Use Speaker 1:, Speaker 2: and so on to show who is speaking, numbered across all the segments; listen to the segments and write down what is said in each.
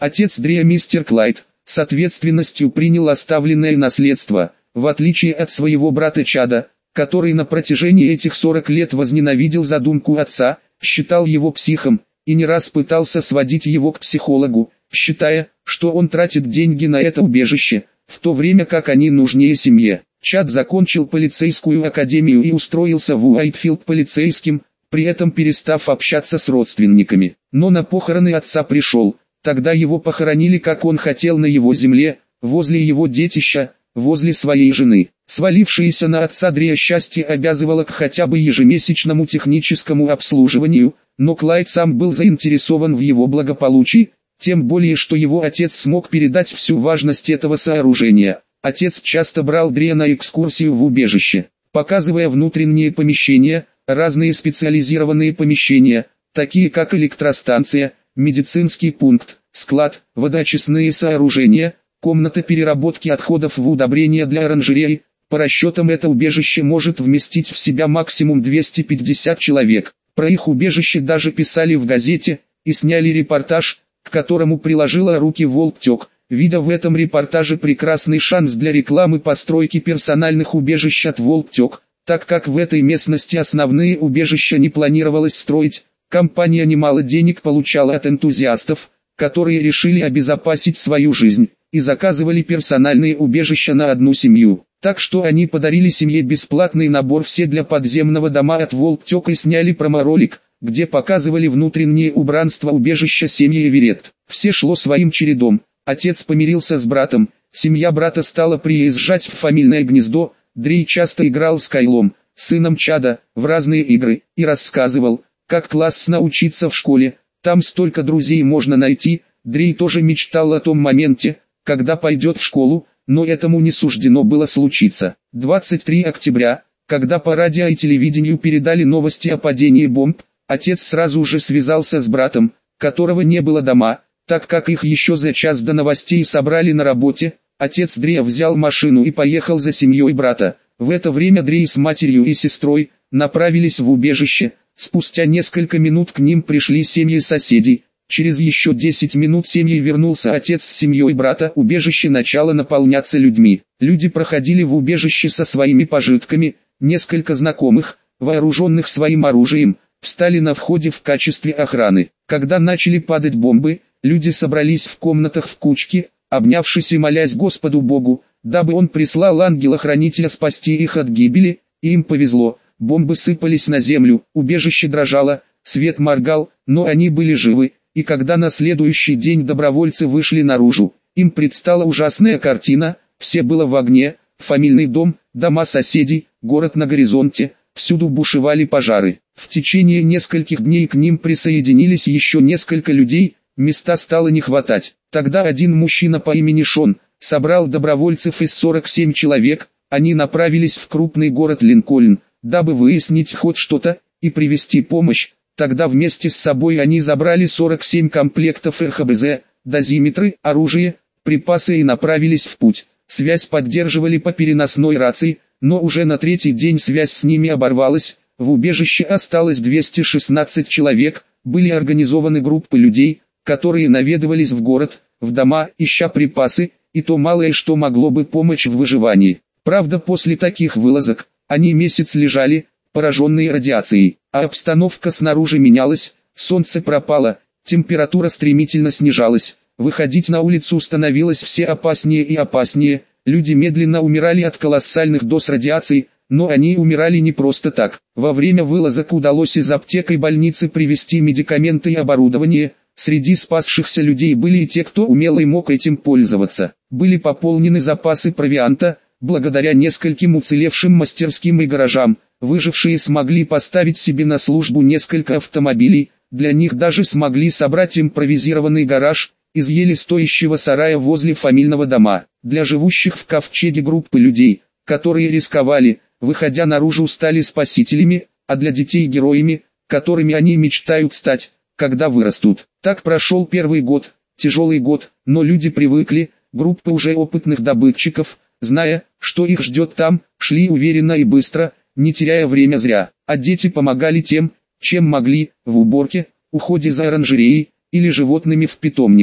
Speaker 1: Отец Дрея, мистер Клайд, с ответственностью принял оставленное наследство, в отличие от своего брата Чада, который на протяжении этих 40 лет возненавидел задумку отца, считал его психом, и не раз пытался сводить его к психологу, считая, что он тратит деньги на это убежище, в то время как они нужнее семье. Чад закончил полицейскую академию и устроился в Уайтфилд полицейским, при этом перестав общаться с родственниками. Но на похороны отца пришел, тогда его похоронили как он хотел на его земле, возле его детища, возле своей жены. Свалившееся на отца Дрея счастье обязывало к хотя бы ежемесячному техническому обслуживанию, но Клайд сам был заинтересован в его благополучии, тем более что его отец смог передать всю важность этого сооружения. Отец часто брал Дрея на экскурсию в убежище, показывая внутренние помещения, разные специализированные помещения, такие как электростанция, медицинский пункт, склад, водоочистные сооружения, комната переработки отходов в удобрения для оранжереи. По расчетам это убежище может вместить в себя максимум 250 человек. Про их убежище даже писали в газете, и сняли репортаж, к которому приложила руки Волктек, видя в этом репортаже прекрасный шанс для рекламы постройки персональных убежищ от Волктек, так как в этой местности основные убежища не планировалось строить. Компания немало денег получала от энтузиастов, которые решили обезопасить свою жизнь, и заказывали персональные убежища на одну семью. Так что они подарили семье бесплатный набор «Все для подземного дома» от Волктек и сняли промо-ролик, где показывали внутреннее убранство убежища семьи Эверетт. Все шло своим чередом. Отец помирился с братом, семья брата стала приезжать в фамильное гнездо. Дрей часто играл с Кайлом, сыном Чада, в разные игры, и рассказывал, как классно учиться в школе, там столько друзей можно найти. Дрей тоже мечтал о том моменте, когда пойдет в школу, но этому не суждено было случиться. 23 октября, когда по радио и телевидению передали новости о падении бомб, отец сразу же связался с братом, которого не было дома, так как их еще за час до новостей собрали на работе. Отец Дрея взял машину и поехал за семьей брата. В это время Дрей с матерью и сестрой направились в убежище. Спустя несколько минут к ним пришли семьи соседей. Через еще 10 минут семьей вернулся отец с семьей брата. Убежище начало наполняться людьми. Люди проходили в убежище со своими пожитками. Несколько знакомых, вооруженных своим оружием, встали на входе в качестве охраны. Когда начали падать бомбы, люди собрались в комнатах в кучки, обнявшись и молясь Господу Богу, дабы Он прислал ангела-хранителя спасти их от гибели, и им повезло. Бомбы сыпались на землю, убежище дрожало, свет моргал, но они были живы, и когда на следующий день добровольцы вышли наружу, им предстала ужасная картина. Все было в огне, фамильный дом, дома соседей, город на горизонте, всюду бушевали пожары. В течение нескольких дней к ним присоединились еще несколько людей, места стало не хватать. Тогда один мужчина по имени Шон собрал добровольцев из 47 человек. Они направились в крупный город Линкольн, дабы выяснить хоть что-то и привезти помощь. Тогда вместе с собой они забрали 47 комплектов РХБЗ, дозиметры, оружие, припасы и направились в путь. Связь поддерживали по переносной рации, но уже на третий день связь с ними оборвалась. В убежище осталось 216 человек. Были организованы группы людей, которые наведывались в город, в дома, ища припасы, и то малое, что могло бы помочь в выживании. Правда, после таких вылазок, они месяц лежали, пораженные радиацией, а обстановка снаружи менялась, солнце пропало, температура стремительно снижалась, выходить на улицу становилось все опаснее и опаснее, люди медленно умирали от колоссальных доз радиации, но они умирали не просто так. Во время вылазок удалось из аптек и больницы привезти медикаменты и оборудование. Среди спасшихся людей были и те, кто умел и мог этим пользоваться. Были пополнены запасы провианта, благодаря нескольким уцелевшим мастерским и гаражам. Выжившие смогли поставить себе на службу несколько автомобилей, для них даже смогли собрать импровизированный гараж из еле стоящего сарая возле фамильного дома. Для живущих в ковчеге группы людей, которые рисковали, выходя наружу, стали спасителями, а для детей героями, которыми они мечтают стать, когда вырастут. Так прошел первый год, тяжелый год, но люди привыкли. Группа уже опытных добытчиков, зная, что их ждет там, шли уверенно и быстро, не теряя время зря. А дети помогали тем, чем могли, в уборке, уходе за оранжереей или животными в питомниках.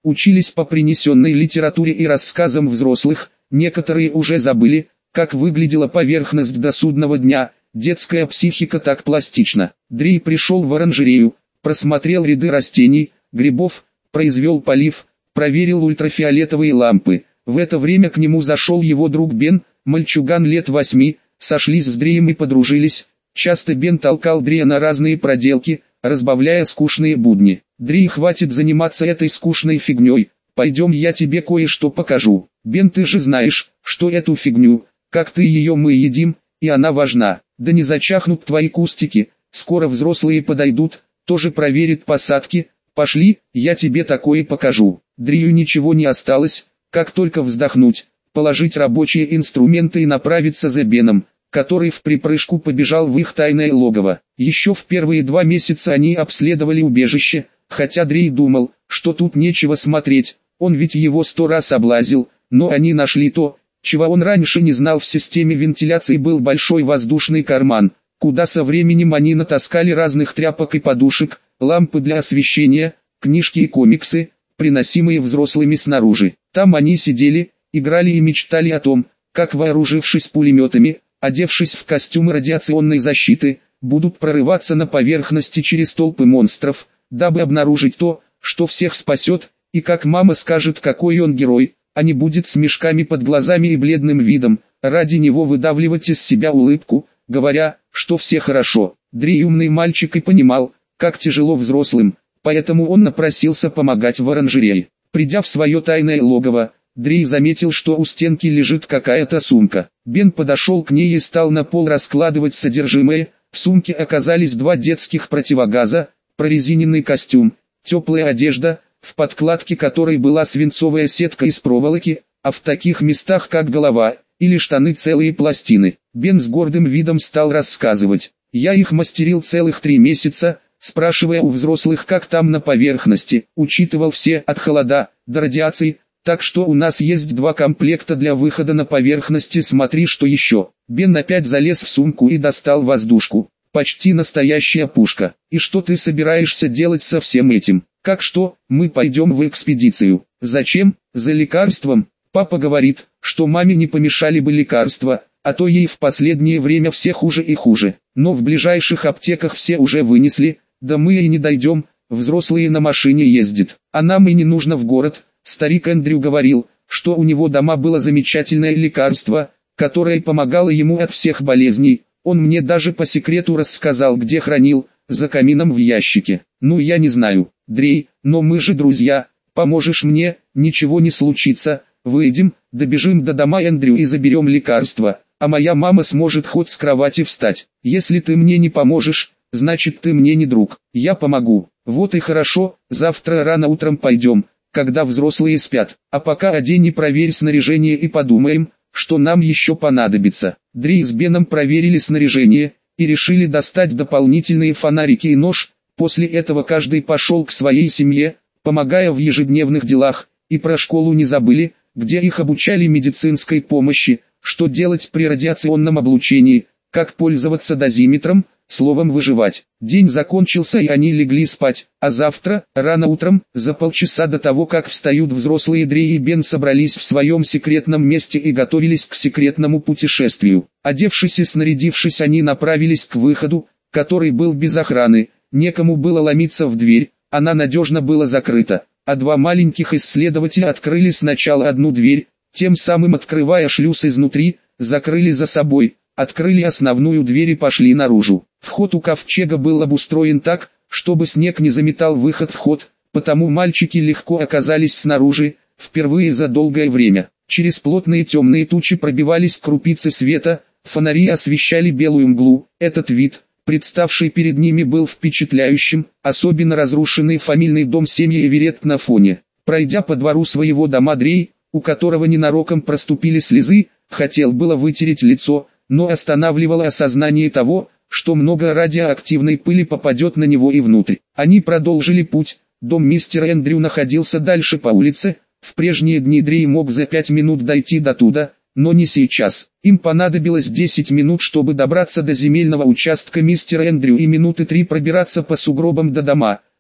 Speaker 1: учились по принесенной литературе и рассказам взрослых, некоторые уже забыли, как выглядела поверхность до судного дня. Детская психика так пластична. Дрей пришел в оранжерею, просмотрел ряды растений, грибов, произвел полив, проверил ультрафиолетовые лампы. В это время к нему зашел его друг Бен, мальчуган лет 8, сошлись с Дреем и подружились. Часто Бен толкал Дрея на разные проделки, разбавляя скучные будни. «Дрей, хватит заниматься этой скучной фигней, пойдем, я тебе кое-что покажу. Бен, ты же знаешь, что эту фигню, как ты ее мы едим, и она важна. Да не зачахнут твои кустики, скоро взрослые подойдут, тоже проверят посадки. Пошли, я тебе такое покажу». Дрею ничего не осталось, как только вздохнуть, положить рабочие инструменты и направиться за Беном, который в припрыжку побежал в их тайное логово. Еще в первые 2 месяца они обследовали убежище, хотя Дрей думал, что тут нечего смотреть, он ведь его 100 раз облазил, но они нашли то, чего он раньше не знал. В системе вентиляции был большой воздушный карман, куда со временем они натаскали разных тряпок и подушек, лампы для освещения, книжки и комиксы, приносимые взрослыми снаружи. Там они сидели, играли и мечтали о том, как, вооружившись пулеметами, одевшись в костюмы радиационной защиты, будут прорываться на поверхности через толпы монстров, дабы обнаружить то, что всех спасет, и как мама скажет, какой он герой, а не будет с мешками под глазами и бледным видом, ради него выдавливать из себя улыбку, говоря, что все хорошо. Дрей умный мальчик и понимал, как тяжело взрослым, поэтому он напросился помогать в оранжерее. Придя в свое тайное логово, Дрей заметил, что у стенки лежит какая-то сумка. Бен подошел к ней и стал на пол раскладывать содержимое. В сумке оказались 2 детских противогаза, прорезиненный костюм, теплая одежда, в подкладке которой была свинцовая сетка из проволоки, а в таких местах как голова или штаны целые пластины. Бен с гордым видом стал рассказывать: «Я их мастерил целых 3 месяца, спрашивая у взрослых, как там на поверхности, учитывал все от холода до радиации, так что у нас есть 2 комплекта для выхода на поверхности, смотри, что еще». Бен опять залез в сумку и достал воздушку, почти настоящая пушка. «И что ты собираешься делать со всем этим?» «Как что, мы пойдем в экспедицию». «Зачем?» «За лекарством. Папа говорит, что маме не помешали бы лекарства, а то ей в последнее время все хуже и хуже. Но в ближайших аптеках все уже вынесли, да мы и не дойдем, взрослые на машине ездят, а нам и не нужно в город». Старик Эндрю говорил, что у него дома было замечательное лекарство, которое помогало ему от всех болезней. Он мне даже по секрету рассказал, где хранил, за камином в ящике. «Ну я не знаю, Дрей, но мы же друзья, поможешь мне, ничего не случится, выйдем, добежим до дома Эндрю и заберем лекарство, а моя мама сможет хоть с кровати встать. Если ты мне не поможешь, значит ты мне не друг». «Я помогу». «Вот и хорошо, завтра рано утром пойдем, когда взрослые спят, а пока одень и проверь снаряжение и подумаем, что нам еще понадобится». Дрей с Беном проверили снаряжение и решили достать дополнительные фонарики и нож. После этого каждый пошел к своей семье, помогая в ежедневных делах, и про школу не забыли, где их обучали медицинской помощи, что делать при радиационном облучении, как пользоваться дозиметром, словом выживать. День закончился и они легли спать, а завтра, рано утром, за полчаса до того как встают взрослые, Дрей и Бен собрались в своем секретном месте и готовились к секретному путешествию. Одевшись и снарядившись, они направились к выходу, который был без охраны, некому было ломиться в дверь, она надежно была закрыта, а 2 маленьких исследователя открыли сначала одну дверь, тем самым открывая шлюз изнутри, закрыли за собой, открыли основную дверь и пошли наружу. Вход у ковчега был обустроен так, чтобы снег не заметал выход в ход, потому мальчики легко оказались снаружи, впервые за долгое время. Через плотные темные тучи пробивались крупицы света, фонари освещали белую мглу. Этот вид, представший перед ними, был впечатляющим, особенно разрушенный фамильный дом семьи Эверетт на фоне. Пройдя по двору своего дома, Дрей, у которого ненароком проступили слезы, хотел было вытереть лицо, но останавливало осознание того, что много радиоактивной пыли попадет на него и внутрь. Они продолжили путь. Дом мистера Эндрю находился дальше по улице. В прежние дни Дрей мог за 5 минут дойти до туда, но не сейчас. Им понадобилось 10 минут, чтобы добраться до земельного участка мистера Эндрю, и минуты 3 пробираться по сугробам до дома,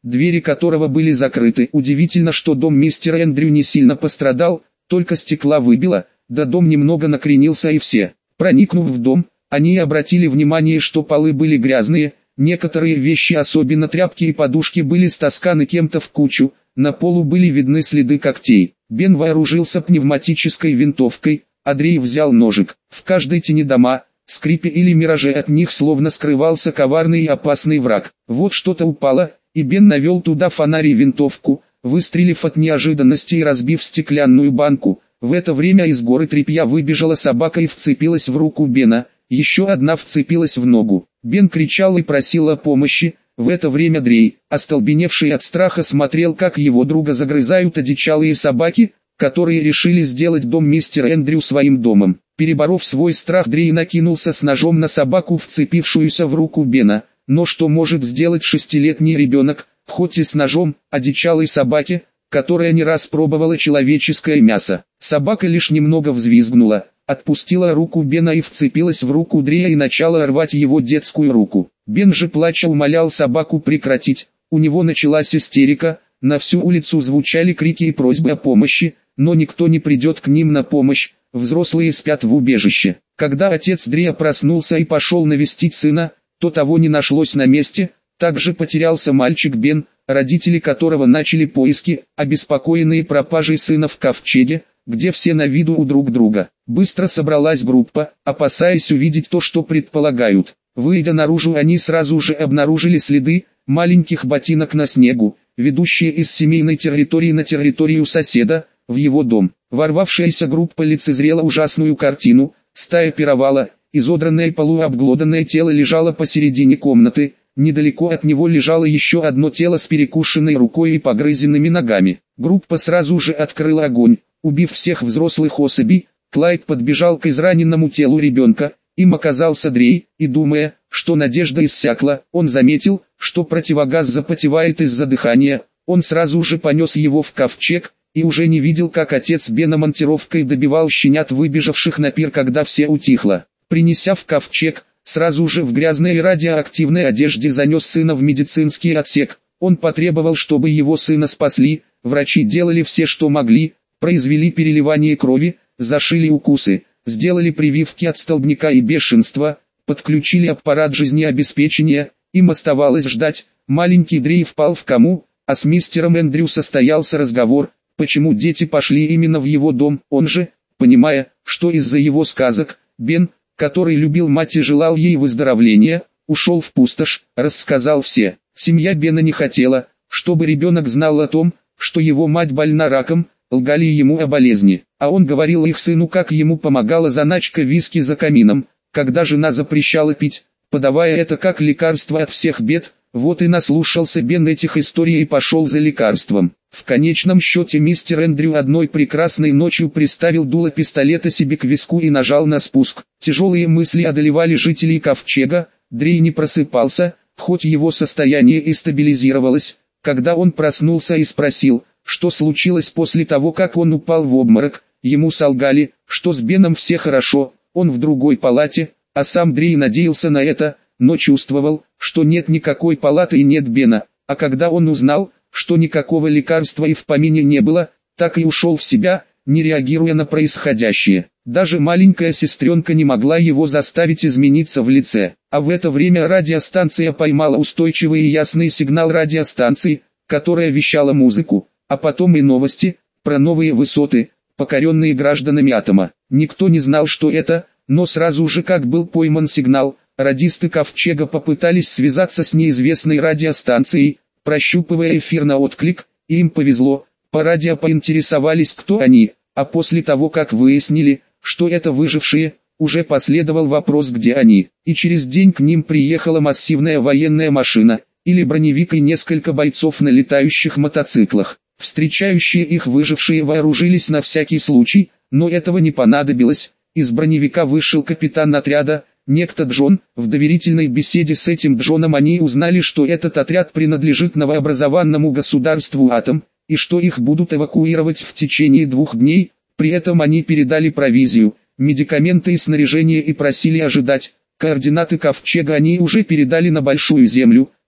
Speaker 1: двери которого были закрыты. Удивительно, что дом мистера Эндрю не сильно пострадал, только стекла выбило, да дом немного накренился и все. Проникнув в дом, они обратили внимание, что полы были грязные, некоторые вещи, особенно тряпки и подушки, были стасканы кем-то в кучу, на полу были видны следы когтей. Бен вооружился пневматической винтовкой, Андрей взял ножик. В каждой тени дома, скрипе или мираже от них словно скрывался коварный и опасный враг. Вот что-то упало, и Бен навел туда фонарь и винтовку, выстрелив от неожиданности и разбив стеклянную банку. В это время из горы тряпья выбежала собака и вцепилась в руку Бена, еще одна вцепилась в ногу. Бен кричал и просил о помощи. В это время Дрей, остолбеневший от страха, смотрел, как его друга загрызают одичалые собаки, которые решили сделать дом мистера Эндрю своим домом. Переборов свой страх, Дрей накинулся с ножом на собаку, вцепившуюся в руку Бена. Но что может сделать шестилетний ребенок, хоть и с ножом, одичалой собаке, которая не раз пробовала человеческое мясо? Собака лишь немного взвизгнула, отпустила руку Бена и вцепилась в руку Дрея и начала рвать его детскую руку. Бен же плача умолял собаку прекратить, у него началась истерика, на всю улицу звучали крики и просьбы о помощи, но никто не придет к ним на помощь, взрослые спят в убежище. Когда отец Дрея проснулся и пошел навестить сына, то того не нашлось на месте, также потерялся мальчик Бен, родители которого начали поиски, обеспокоенные пропажей сына в ковчеге, где все на виду у друг друга. Быстро собралась группа, опасаясь увидеть то, что предполагают. Выйдя наружу, они сразу же обнаружили следы маленьких ботинок на снегу, ведущие из семейной территории на территорию соседа, в его дом. Ворвавшаяся группа лицезрела ужасную картину: стая пировала, изодранное полуобглоданное тело лежало посередине комнаты, недалеко от него лежало еще одно тело с перекушенной рукой и погрызенными ногами. Группа сразу же открыла огонь, убив всех взрослых особей. Клайд подбежал к израненному телу ребенка, им оказался Дрей, и думая, что надежда иссякла, он заметил, что противогаз запотевает из-за дыхания. Он сразу же понес его в ковчег, и уже не видел, как отец Бена монтировкой добивал щенят, выбежавших на пир, когда все утихло. Принеся в ковчег, сразу же в грязной и радиоактивной одежде занес сына в медицинский отсек. Он потребовал, чтобы его сына спасли. Врачи делали все, что могли, произвели переливание крови, зашили укусы, сделали прививки от столбняка и бешенства, подключили аппарат жизнеобеспечения. Им оставалось ждать. Маленький Дрей впал в кому, а с мистером Эндрю состоялся разговор, почему дети пошли именно в его дом. Он же, понимая, что из-за его сказок, Бен, который любил мать и желал ей выздоровления, ушел в пустошь, рассказал все. Семья Бена не хотела, чтобы ребенок знал о том, что его мать больна раком, лгали ему о болезни, а он говорил их сыну, как ему помогала заначка виски за камином, когда жена запрещала пить, подавая это как лекарство от всех бед. Вот и наслушался Бен этих историй и пошел за лекарством. В конечном счете мистер Эндрю одной прекрасной ночью приставил дуло пистолета себе к виску и нажал на спуск. Тяжелые мысли одолевали жителей ковчега. Дрей не просыпался, хоть его состояние и стабилизировалось. Когда он проснулся и спросил, что случилось после того, как он упал в обморок, ему солгали, что с Беном все хорошо, он в другой палате, а сам Дрей надеялся на это, но чувствовал, что нет никакой палаты и нет Бена. А когда он узнал, что никакого лекарства и в помине не было, так и ушел в себя, не реагируя на происходящее. Даже маленькая сестренка не могла его заставить измениться в лице. А в это время радиостанция поймала устойчивый и ясный сигнал радиостанции, которая вещала музыку, а потом и новости, про новые высоты, покоренные гражданами атома. Никто не знал, что это, но сразу же, как был пойман сигнал, радисты ковчега попытались связаться с неизвестной радиостанцией, прощупывая эфир на отклик, и им повезло. По радио поинтересовались, кто они, а после того, как выяснили, что это выжившие, уже последовал вопрос, где они, и через день к ним приехала массивная военная машина, или броневик, и несколько бойцов на летающих мотоциклах. Встречающие их выжившие вооружились на всякий случай, но этого не понадобилось. Из броневика вышел капитан отряда, некто Джон. В доверительной беседе с этим Джоном они узнали, что этот отряд принадлежит новообразованному государству Атом, и что их будут эвакуировать в течение 2 дней. При этом они передали провизию, медикаменты и снаряжение и просили ожидать. Координаты ковчега они уже передали на Большую Землю.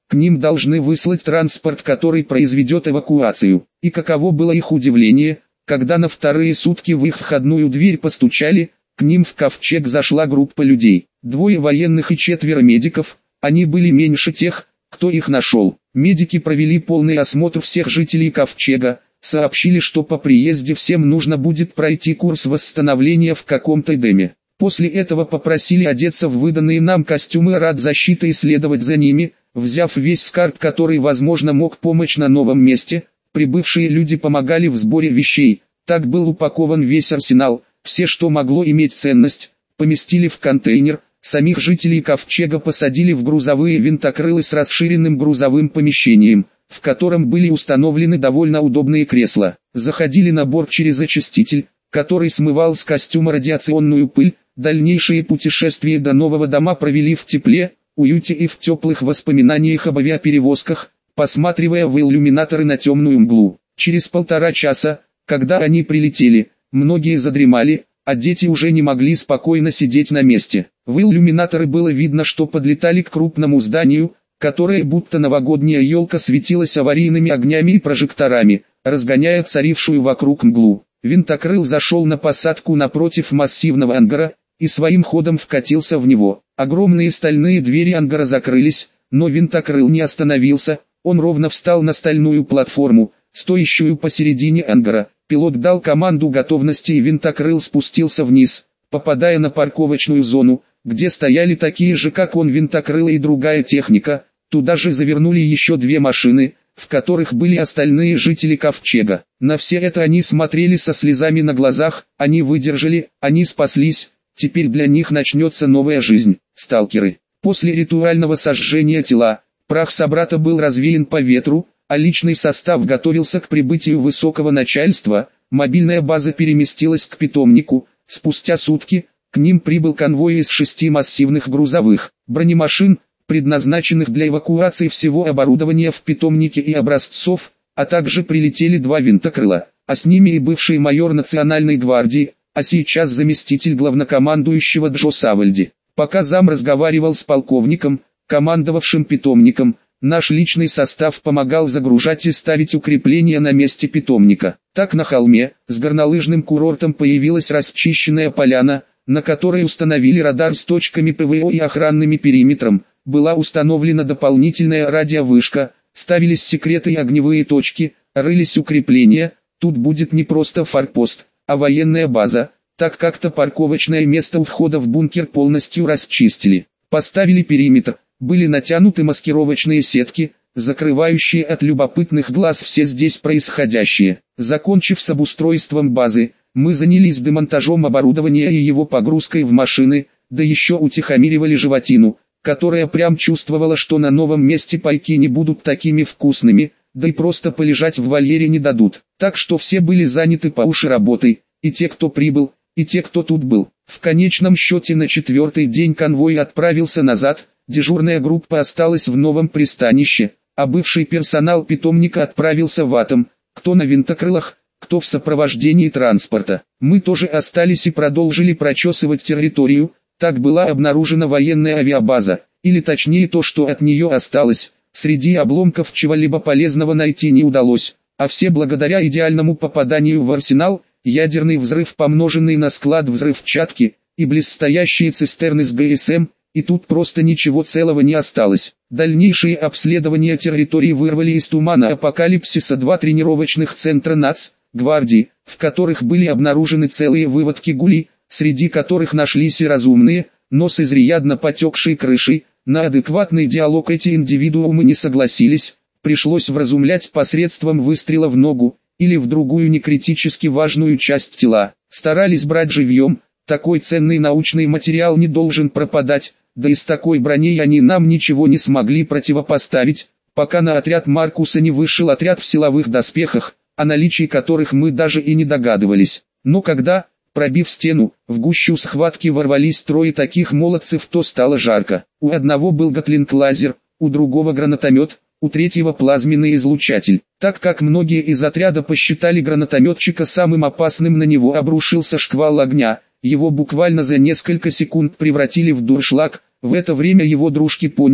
Speaker 1: К ним должны выслать транспорт, который произведет эвакуацию. И каково было их удивление, когда на вторые сутки в их входную дверь постучали, к ним в ковчег зашла группа людей. 2 военных и 4 медиков, они были меньше тех, кто их нашел. Медики провели полный осмотр всех жителей ковчега, сообщили, что по приезде всем нужно будет пройти курс восстановления в каком-то Эдеме. После этого попросили одеться в выданные нам костюмы радзащиты и следовать за ними, взяв весь скарб, который возможно мог помочь на новом месте. Прибывшие люди помогали в сборе вещей, так был упакован весь арсенал, все, что могло иметь ценность, поместили в контейнер. Самих жителей ковчега посадили в грузовые винтокрылы с расширенным грузовым помещением, в котором были установлены довольно удобные кресла. Заходили на борт через очиститель, который смывал с костюма радиационную пыль. Дальнейшие путешествия до нового дома провели в тепле, уюте и в теплых воспоминаниях об авиаперевозках, посматривая в иллюминаторы на темную мглу. Через 1,5 часа, когда они прилетели, многие задремали, а дети уже не могли спокойно сидеть на месте. В иллюминаторы было видно, что подлетали к крупному зданию, которое будто новогодняя елка светилась аварийными огнями и прожекторами, разгоняя царившую вокруг мглу. Винтокрыл зашел на посадку напротив массивного ангара и своим ходом вкатился в него. Огромные стальные двери ангара закрылись, но винтокрыл не остановился, он ровно встал на стальную платформу, стоящую посередине ангара. Пилот дал команду готовности, и винтокрыл спустился вниз, попадая на парковочную зону, где стояли такие же как он винтокрылы и другая техника. Туда же завернули еще 2 машины, в которых были остальные жители ковчега. На все это они смотрели со слезами на глазах, они выдержали, они спаслись, теперь для них начнется новая жизнь. Сталкеры. После ритуального сожжения тела, прах собрата был развеян по ветру, а личный состав готовился к прибытию высокого начальства. Мобильная база переместилась к питомнику. Спустя сутки, к ним прибыл конвой из 6 массивных грузовых бронемашин, предназначенных для эвакуации всего оборудования в питомнике и образцов, а также прилетели 2 винтокрыла, а с ними и бывший майор Национальной гвардии, а сейчас заместитель главнокомандующего Джо Савальди. Пока зам разговаривал с полковником, командовавшим питомником, наш личный состав помогал загружать и ставить укрепления на месте питомника. Так на холме, с горнолыжным курортом, появилась расчищенная поляна, на которой установили радар с точками ПВО и охранным периметром. Была установлена дополнительная радиовышка, ставились секреты и огневые точки, рылись укрепления. Тут будет не просто форпост, а военная база, так как-то парковочное место у входа в бункер полностью расчистили. Поставили периметр, были натянуты маскировочные сетки, закрывающие от любопытных глаз все здесь происходящее. Закончив с обустройством базы, мы занялись демонтажом оборудования и его погрузкой в машины, да еще утихомиривали животину, которая прям чувствовала, что на новом месте пайки не будут такими вкусными, да и просто полежать в вольере не дадут. Так что все были заняты по уши работой, и те, кто прибыл, и те, кто тут был. В конечном счете на 4-й день конвой отправился назад, дежурная группа осталась в новом пристанище, а бывший персонал питомника отправился в Атом, кто на винтокрылах, кто в сопровождении транспорта. Мы тоже остались и продолжили прочесывать территорию. Так была обнаружена военная авиабаза, или точнее то, что от нее осталось. Среди обломков чего-либо полезного найти не удалось, а все благодаря идеальному попаданию в арсенал, ядерный взрыв, помноженный на склад взрывчатки, и близстоящие цистерны с ГСМ, и тут просто ничего целого не осталось. Дальнейшие обследования территории вырвали из тумана апокалипсиса 2 тренировочных центра НАЦ, гвардии, в которых были обнаружены целые выводки гулей, среди которых нашлись и разумные, но с изрядно потекшей крышей. На адекватный диалог эти индивидуумы не согласились, пришлось вразумлять посредством выстрела в ногу, или в другую некритически важную часть тела. Старались брать живьем, такой ценный научный материал не должен пропадать, да и с такой броней они нам ничего не смогли противопоставить, пока на отряд Маркуса не вышел отряд в силовых доспехах, о наличии которых мы даже и не догадывались. Но когда, пробив стену, в гущу схватки ворвались 3 таких молодцев, то стало жарко. У одного был гатлинг-лазер, у другого гранатомет, у третьего плазменный излучатель. Так как многие из отряда посчитали гранатометчика самым опасным, на него обрушился шквал огня, его буквально за несколько секунд превратили в дуршлаг. В это время его дружки поняли,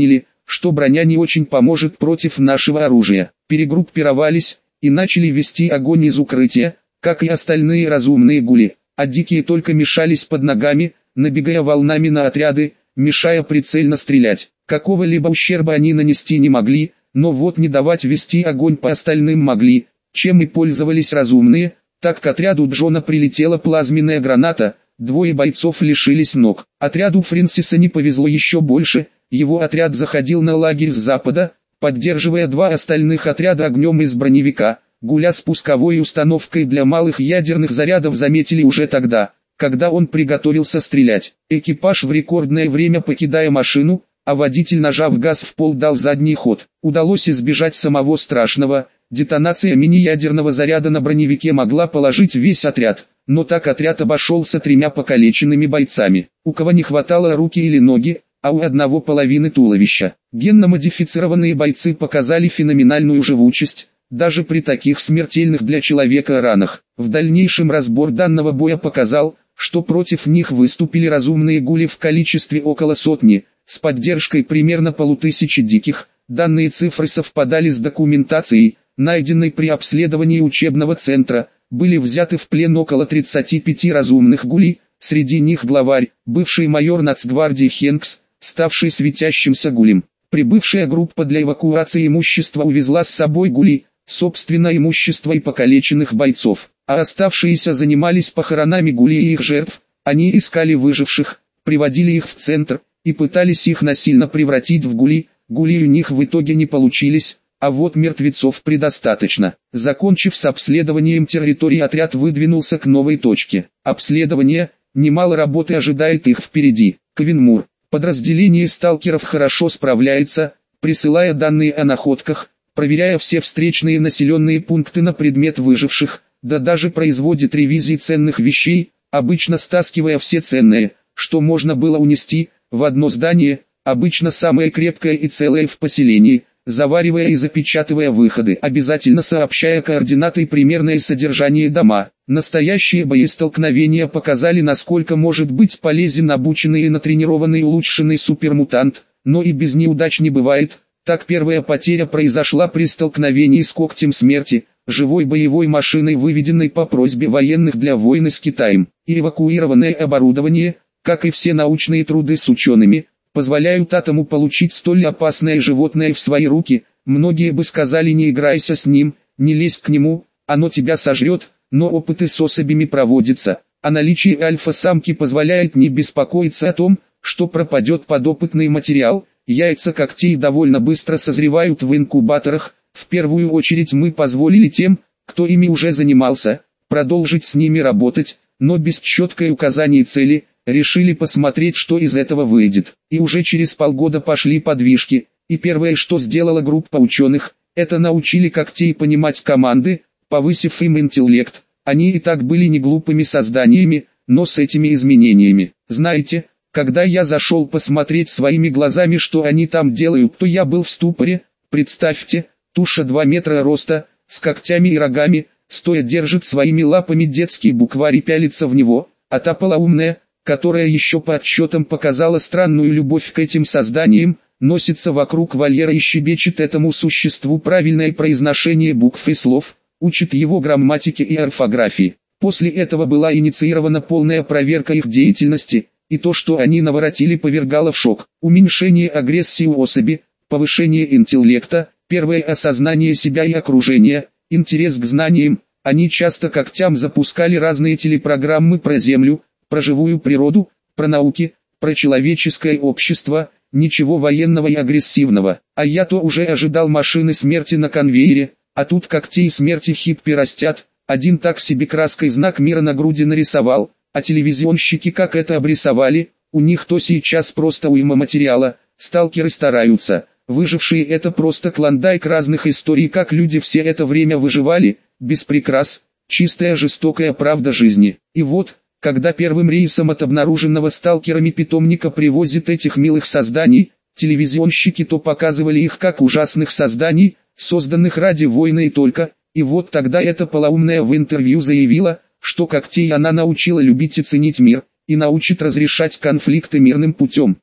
Speaker 1: что броня не очень поможет против нашего оружия. Перегруппировались и начали вести огонь из укрытия, как и остальные разумные гули, а дикие только мешались под ногами, набегая волнами на отряды, мешая прицельно стрелять. Какого-либо ущерба они нанести не могли, но вот не давать вести огонь по остальным могли, чем и пользовались разумные. Так к отряду Джона прилетела плазменная граната, 2 бойцов лишились ног. Отряду Фрэнсиса не повезло еще больше, его отряд заходил на лагерь с запада, поддерживая 2 остальных отряда огнем из броневика. Гуля с пусковой установкой для малых ядерных зарядов заметили уже тогда, когда он приготовился стрелять. Экипаж в рекордное время покидая машину, а водитель, нажав газ в пол, дал задний ход. Удалось избежать самого страшного. Детонация мини-ядерного заряда на броневике могла положить весь отряд, но так отряд обошелся 3 покалеченными бойцами. У кого не хватало руки или ноги, а у одного половины туловища. Генно-модифицированные бойцы показали феноменальную живучесть, даже при таких смертельных для человека ранах. В дальнейшем разбор данного боя показал, что против них выступили разумные гули в количестве около 100, с поддержкой примерно 500 диких. Данные цифры совпадали с документацией, найденной при обследовании учебного центра. Были взяты в плен около 35 разумных гулей, среди них главарь, бывший майор нацгвардии Хенкс, ставший светящимся гулем. Прибывшая группа для эвакуации имущества увезла с собой гулей, собственно имущество и покалеченных бойцов, а оставшиеся занимались похоронами гулей и их жертв. Они искали выживших, приводили их в центр и пытались их насильно превратить в гулей. Гули у них в итоге не получились, а вот мертвецов предостаточно. Закончив с обследованием территории, отряд выдвинулся к новой точке обследования. Немало работы ожидает их впереди. Ковенмур. Подразделение сталкеров хорошо справляется, присылая данные о находках, проверяя все встречные населенные пункты на предмет выживших, да даже производит ревизии ценных вещей, обычно стаскивая все ценное, что можно было унести, в одно здание, обычно самое крепкое и целое в поселении, заваривая и запечатывая выходы, обязательно сообщая координаты и примерное содержание дома. Настоящие боестолкновения показали, насколько может быть полезен обученный и натренированный улучшенный супермутант, но и без неудач не бывает. Так первая потеря произошла при столкновении с когтем смерти, живой боевой машиной, выведенной по просьбе военных для войны с Китаем, и эвакуированное оборудование, как и все научные труды с учеными, позволяют атому получить столь опасное животное в свои руки. Многие бы сказали: не играйся с ним, не лезь к нему, оно тебя сожрет, но опыты с особями проводятся, а наличие альфа-самки позволяет не беспокоиться о том, что пропадет подопытный материал. Яйца когтей довольно быстро созревают в инкубаторах. В первую очередь мы позволили тем, кто ими уже занимался, продолжить с ними работать, но без четкой указания цели. Решили посмотреть, что из этого выйдет. И уже через полгода пошли подвижки, и первое, что сделала группа ученых, это научили когтей понимать команды, повысив им интеллект. Они и так были не глупыми созданиями, но с этими изменениями. Знаете, когда я зашел посмотреть своими глазами, что они там делают, то я был в ступоре. Представьте, туша 2 метра роста, с когтями и рогами, стоя держит своими лапами детский букварь и пялится в него, а та полоумная, которая еще по отчетам показала странную любовь к этим созданиям, носится вокруг вольера и щебечет этому существу правильное произношение букв и слов, учит его грамматике и орфографии. После этого была инициирована полная проверка их деятельности, и то, что они наворотили, повергало в шок. Уменьшение агрессии у особи, повышение интеллекта, первое осознание себя и окружения, интерес к знаниям. Они часто когтям запускали разные телепрограммы про Землю, про живую природу, про науки, про человеческое общество, ничего военного и агрессивного. А я-то уже ожидал машины смерти на конвейере, а тут когтей смерти хиппи растят. Один так себе краской знак мира на груди нарисовал, а телевизионщики как это обрисовали, у них то сейчас просто уйма материала, сталкеры стараются. Выжившие — это просто клондайк разных историй, как люди все это время выживали, без прикрас, чистая жестокая правда жизни. И вот, когда первым рейсом от обнаруженного сталкерами питомника привозят этих милых созданий, телевизионщики то показывали их как ужасных созданий, созданных ради войны и только, и вот тогда эта полоумная в интервью заявила, что когтей она научила любить и ценить мир, и научит разрешать конфликты мирным путем.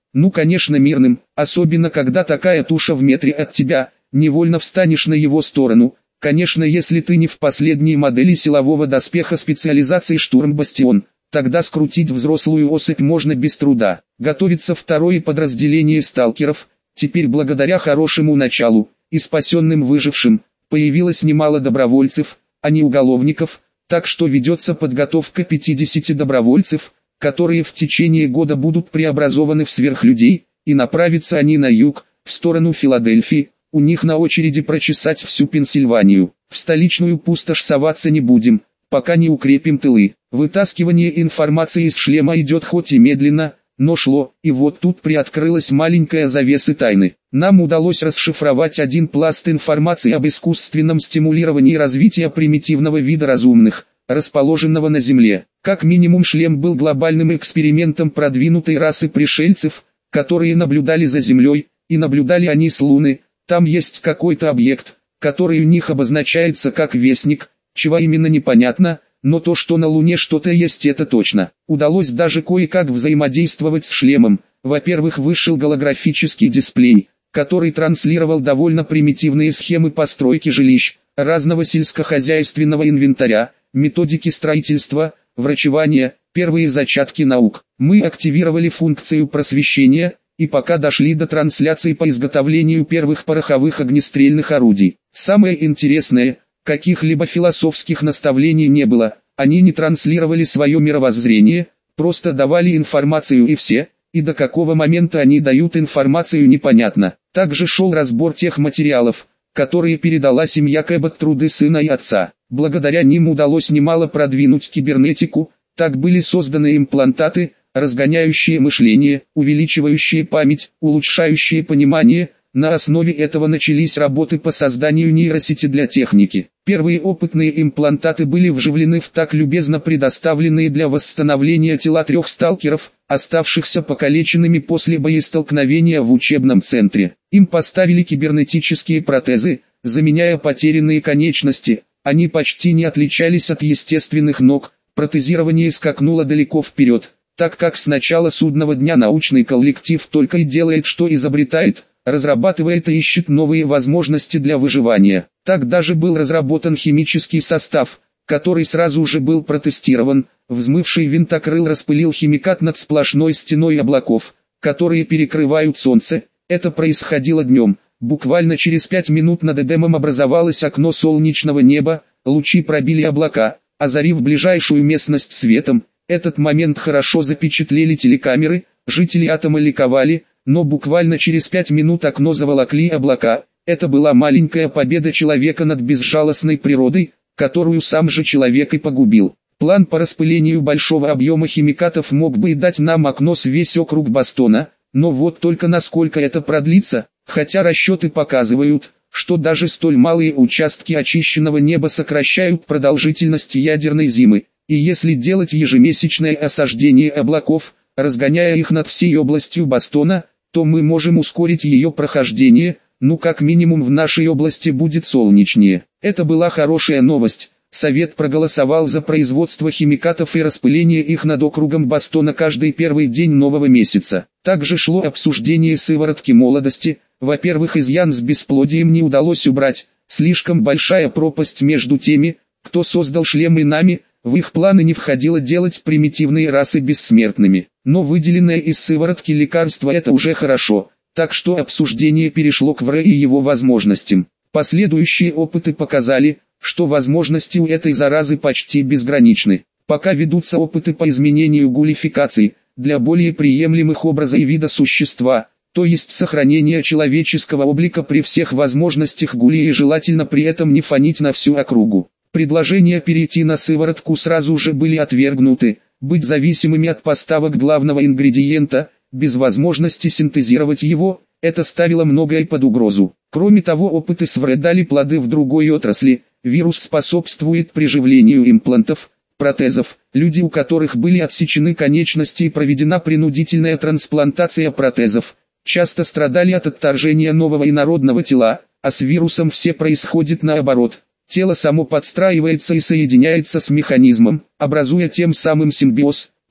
Speaker 1: Ну конечно мирным, особенно когда такая туша в метре от тебя, невольно встанешь на его сторону. Конечно, если ты не в последней модели силового доспеха специализации «Штурм-Бастион», тогда скрутить взрослую особь можно без труда. Готовится второе подразделение сталкеров. Теперь благодаря хорошему началу и спасенным выжившим появилось немало добровольцев, а не уголовников, так что ведется подготовка 50 добровольцев, которые в течение года будут преобразованы в сверхлюдей, и направятся они на юг, в сторону Филадельфии. У них на очереди прочесать всю Пенсильванию. В столичную пустошь соваться не будем, пока не укрепим тылы. Вытаскивание информации из шлема идет хоть и медленно, но шло, и вот тут приоткрылась маленькая завеса тайны. Нам удалось расшифровать один пласт информации об искусственном стимулировании развития примитивного вида разумных, расположенного на Земле. Как минимум шлем был глобальным экспериментом продвинутой расы пришельцев, которые наблюдали за Землей, и наблюдали они с Луны. Там есть какой-то объект, который у них обозначается как вестник, чего именно непонятно, но то, что на Луне что-то есть, это точно. Удалось даже кое-как взаимодействовать с шлемом. Во-первых, вышел голографический дисплей, который транслировал довольно примитивные схемы постройки жилищ, разного сельскохозяйственного инвентаря, методики строительства, врачевания, первые зачатки наук. Мы активировали функцию просвещения, и пока дошли до трансляции по изготовлению первых пороховых огнестрельных орудий. Самое интересное, каких-либо философских наставлений не было, они не транслировали свое мировоззрение, просто давали информацию и все, и до какого момента они дают информацию непонятно. Также шел разбор тех материалов, которые передала семья Кэббот, труды сына и отца. Благодаря ним удалось немало продвинуть кибернетику, так были созданы имплантаты, разгоняющие мышление, увеличивающие память, улучшающие понимание. На основе этого начались работы по созданию нейросети для техники. Первые опытные имплантаты были вживлены в так любезно предоставленные для восстановления тела 3 сталкеров, оставшихся покалеченными после боестолкновения в учебном центре. Им поставили кибернетические протезы, заменяя потерянные конечности. Они почти не отличались от естественных ног. Протезирование скакнуло далеко вперед, так как с начала судного дня научный коллектив только и делает, что изобретает, разрабатывает и ищет новые возможности для выживания. Так даже был разработан химический состав, который сразу же был протестирован. Взмывший винтокрыл распылил химикат над сплошной стеной облаков, которые перекрывают солнце. Это происходило днем. Буквально через 5 минут над Эдемом образовалось окно солнечного неба, лучи пробили облака, озарив ближайшую местность светом. Этот момент хорошо запечатлели телекамеры, жители атома ликовали, но буквально через 5 минут окно заволокли облака. Это была маленькая победа человека над безжалостной природой, которую сам же человек и погубил. План по распылению большого объема химикатов мог бы и дать нам окно с весь округ Бостона, но вот только насколько это продлится, хотя расчеты показывают, что даже столь малые участки очищенного неба сокращают продолжительность ядерной зимы, и если делать ежемесячное осаждение облаков, разгоняя их над всей областью Бостона, то мы можем ускорить ее прохождение, ну как минимум в нашей области будет солнечнее. Это была хорошая новость. Совет проголосовал за производство химикатов и распыление их над округом Бостона каждый первый день нового месяца. Также шло обсуждение сыворотки молодости. Во-первых, изъян с бесплодием не удалось убрать, слишком большая пропасть между теми, кто создал шлем, и нами. В их планы не входило делать примитивные расы бессмертными. Но выделенное из сыворотки лекарство — это уже хорошо, так что обсуждение перешло к ВР и его возможностям. Последующие опыты показали, что возможности у этой заразы почти безграничны. Пока ведутся опыты по изменению гулификации, для более приемлемых образа и вида существа, то есть сохранения человеческого облика при всех возможностях гули, и желательно при этом не фонить на всю округу. Предложения перейти на сыворотку сразу же были отвергнуты. Быть зависимыми от поставок главного ингредиента, без возможности синтезировать его, это ставило многое под угрозу. Кроме того, опыты с ВР дали плоды в другой отрасли. Вирус способствует приживлению имплантов, протезов. Люди, у которых были отсечены конечности и проведена принудительная трансплантация протезов, часто страдали от отторжения нового инородного тела, а с вирусом все происходит наоборот. Тело само подстраивается и соединяется с механизмом, образуя тем самым симбиоз.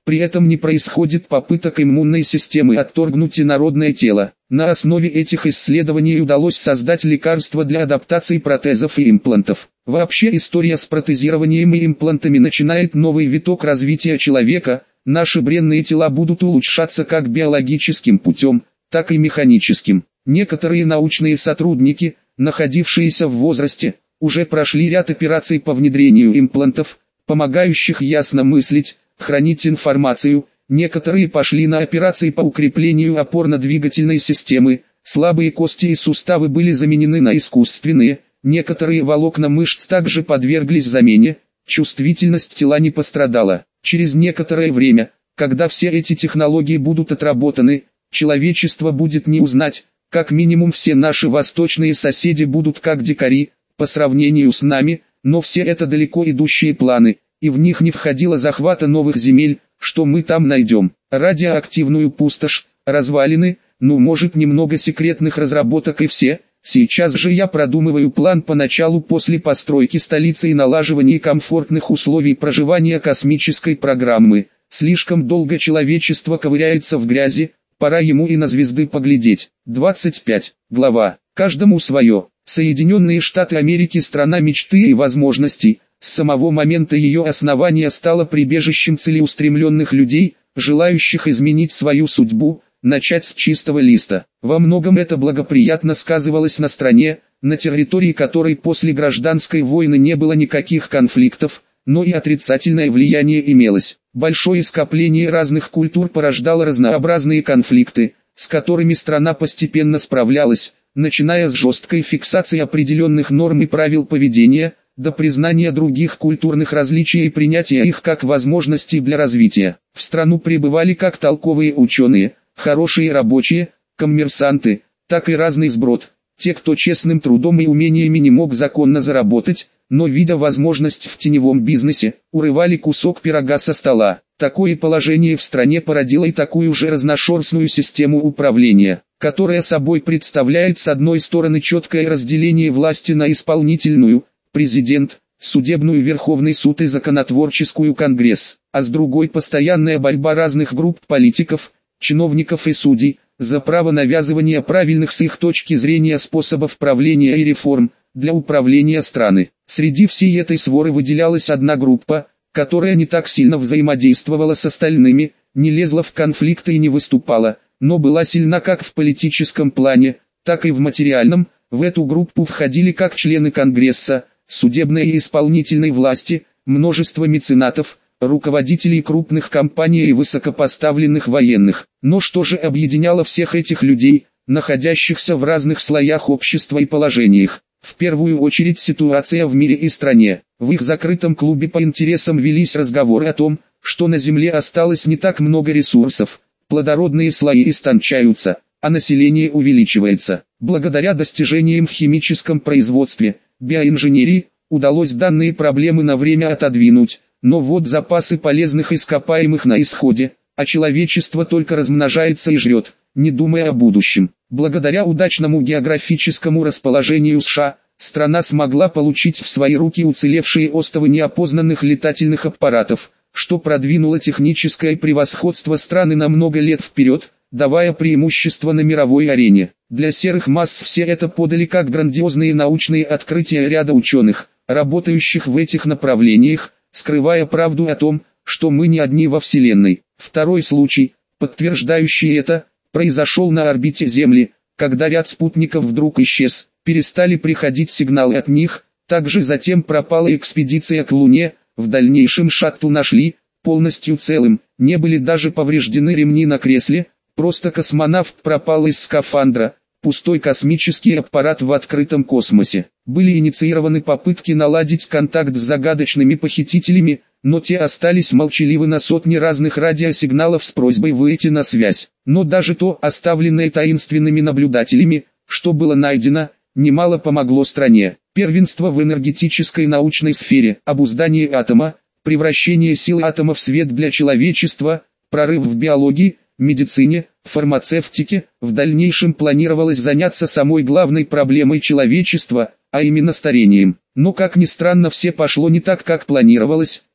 Speaker 1: При этом не происходит попыток иммунной системы отторгнуть инородное тело. На основе этих исследований удалось создать лекарства для адаптации протезов и имплантов. Вообще история с протезированием и имплантами начинает новый виток развития человека. Наши бренные тела будут улучшаться как биологическим путем, так и механическим. Некоторые научные сотрудники, находившиеся в возрасте, уже прошли ряд операций по внедрению имплантов, помогающих ясно мыслить, хранить информацию. Некоторые пошли на операции по укреплению опорно-двигательной системы, слабые кости и суставы были заменены на искусственные, некоторые волокна мышц также подверглись замене, чувствительность тела не пострадала. Через некоторое время, когда все эти технологии будут отработаны, человечество будет не узнать, как минимум все наши восточные соседи будут как дикари, по сравнению с нами, но все это далеко идущие планы, и в них не входило захвата новых земель. Что мы там найдем? Радиоактивную пустошь, развалины, может немного секретных разработок и все. Сейчас же я продумываю план по началу после постройки столицы и налаживания комфортных условий проживания космической программы. Слишком долго человечество ковыряется в грязи, пора ему и на звезды поглядеть. 25. Глава. Каждому свое. Соединенные Штаты Америки — страна мечты и возможностей. С самого момента ее основания стала прибежищем целеустремленных людей, желающих изменить свою судьбу, начать с чистого листа. Во многом это благоприятно сказывалось на стране, на территории которой после гражданской войны не было никаких конфликтов, но и отрицательное влияние имелось. Большое скопление разных культур порождало разнообразные конфликты, с которыми страна постепенно справлялась, начиная с жесткой фиксации определенных норм и правил поведения, до признания других культурных различий и принятия их как возможностей для развития. В страну прибывали как толковые ученые, хорошие рабочие, коммерсанты, так и разный сброд. Те, кто честным трудом и умениями не мог законно заработать, но видя возможность в теневом бизнесе, урывали кусок пирога со стола. Такое положение в стране породило и такую же разношерстную систему управления, которая собой представляет с одной стороны четкое разделение власти на исполнительную, президент, судебную Верховный суд и законотворческую Конгресс, а с другой постоянная борьба разных групп политиков, чиновников и судей, за право навязывания правильных с их точки зрения способов правления и реформ, для управления страны. Среди всей этой своры выделялась одна группа, которая не так сильно взаимодействовала с остальными, не лезла в конфликты и не выступала, но была сильна как в политическом плане, так и в материальном. В эту группу входили как члены Конгресса, судебной и исполнительной власти, множество меценатов, руководителей крупных компаний и высокопоставленных военных. Но что же объединяло всех этих людей, находящихся в разных слоях общества и положениях? В первую очередь ситуация в мире и стране. В их закрытом клубе по интересам велись разговоры о том, что на Земле осталось не так много ресурсов, плодородные слои истончаются, а население увеличивается. Благодаря достижениям в химическом производстве, биоинженерии, удалось данные проблемы на время отодвинуть, но вот запасы полезных ископаемых на исходе, а человечество только размножается и жрет, не думая о будущем. Благодаря удачному географическому расположению США, страна смогла получить в свои руки уцелевшие остовы неопознанных летательных аппаратов, что продвинуло техническое превосходство страны на много лет вперед, давая преимущество на мировой арене. Для серых масс все это подали как грандиозные научные открытия ряда ученых, работающих в этих направлениях, скрывая правду о том, что мы не одни во Вселенной. Второй случай, подтверждающий это, произошел на орбите Земли, когда ряд спутников вдруг исчез, перестали приходить сигналы от них, также затем пропала экспедиция к Луне, в дальнейшем шаттл нашли, полностью целым, не были даже повреждены ремни на кресле, просто космонавт пропал из скафандра, пустой космический аппарат в открытом космосе. Были инициированы попытки наладить контакт с загадочными похитителями, но те остались молчаливы на сотни разных радиосигналов с просьбой выйти на связь. Но даже то, оставленное таинственными наблюдателями, что было найдено, немало помогло стране. Первенство в энергетической научной сфере, обуздание атома, превращение силы атома в свет для человечества, прорыв в биологии, медицине, фармацевтике. В дальнейшем планировалось заняться самой главной проблемой человечества, а именно старением. Но как ни странно, все пошло не так, как планировалось.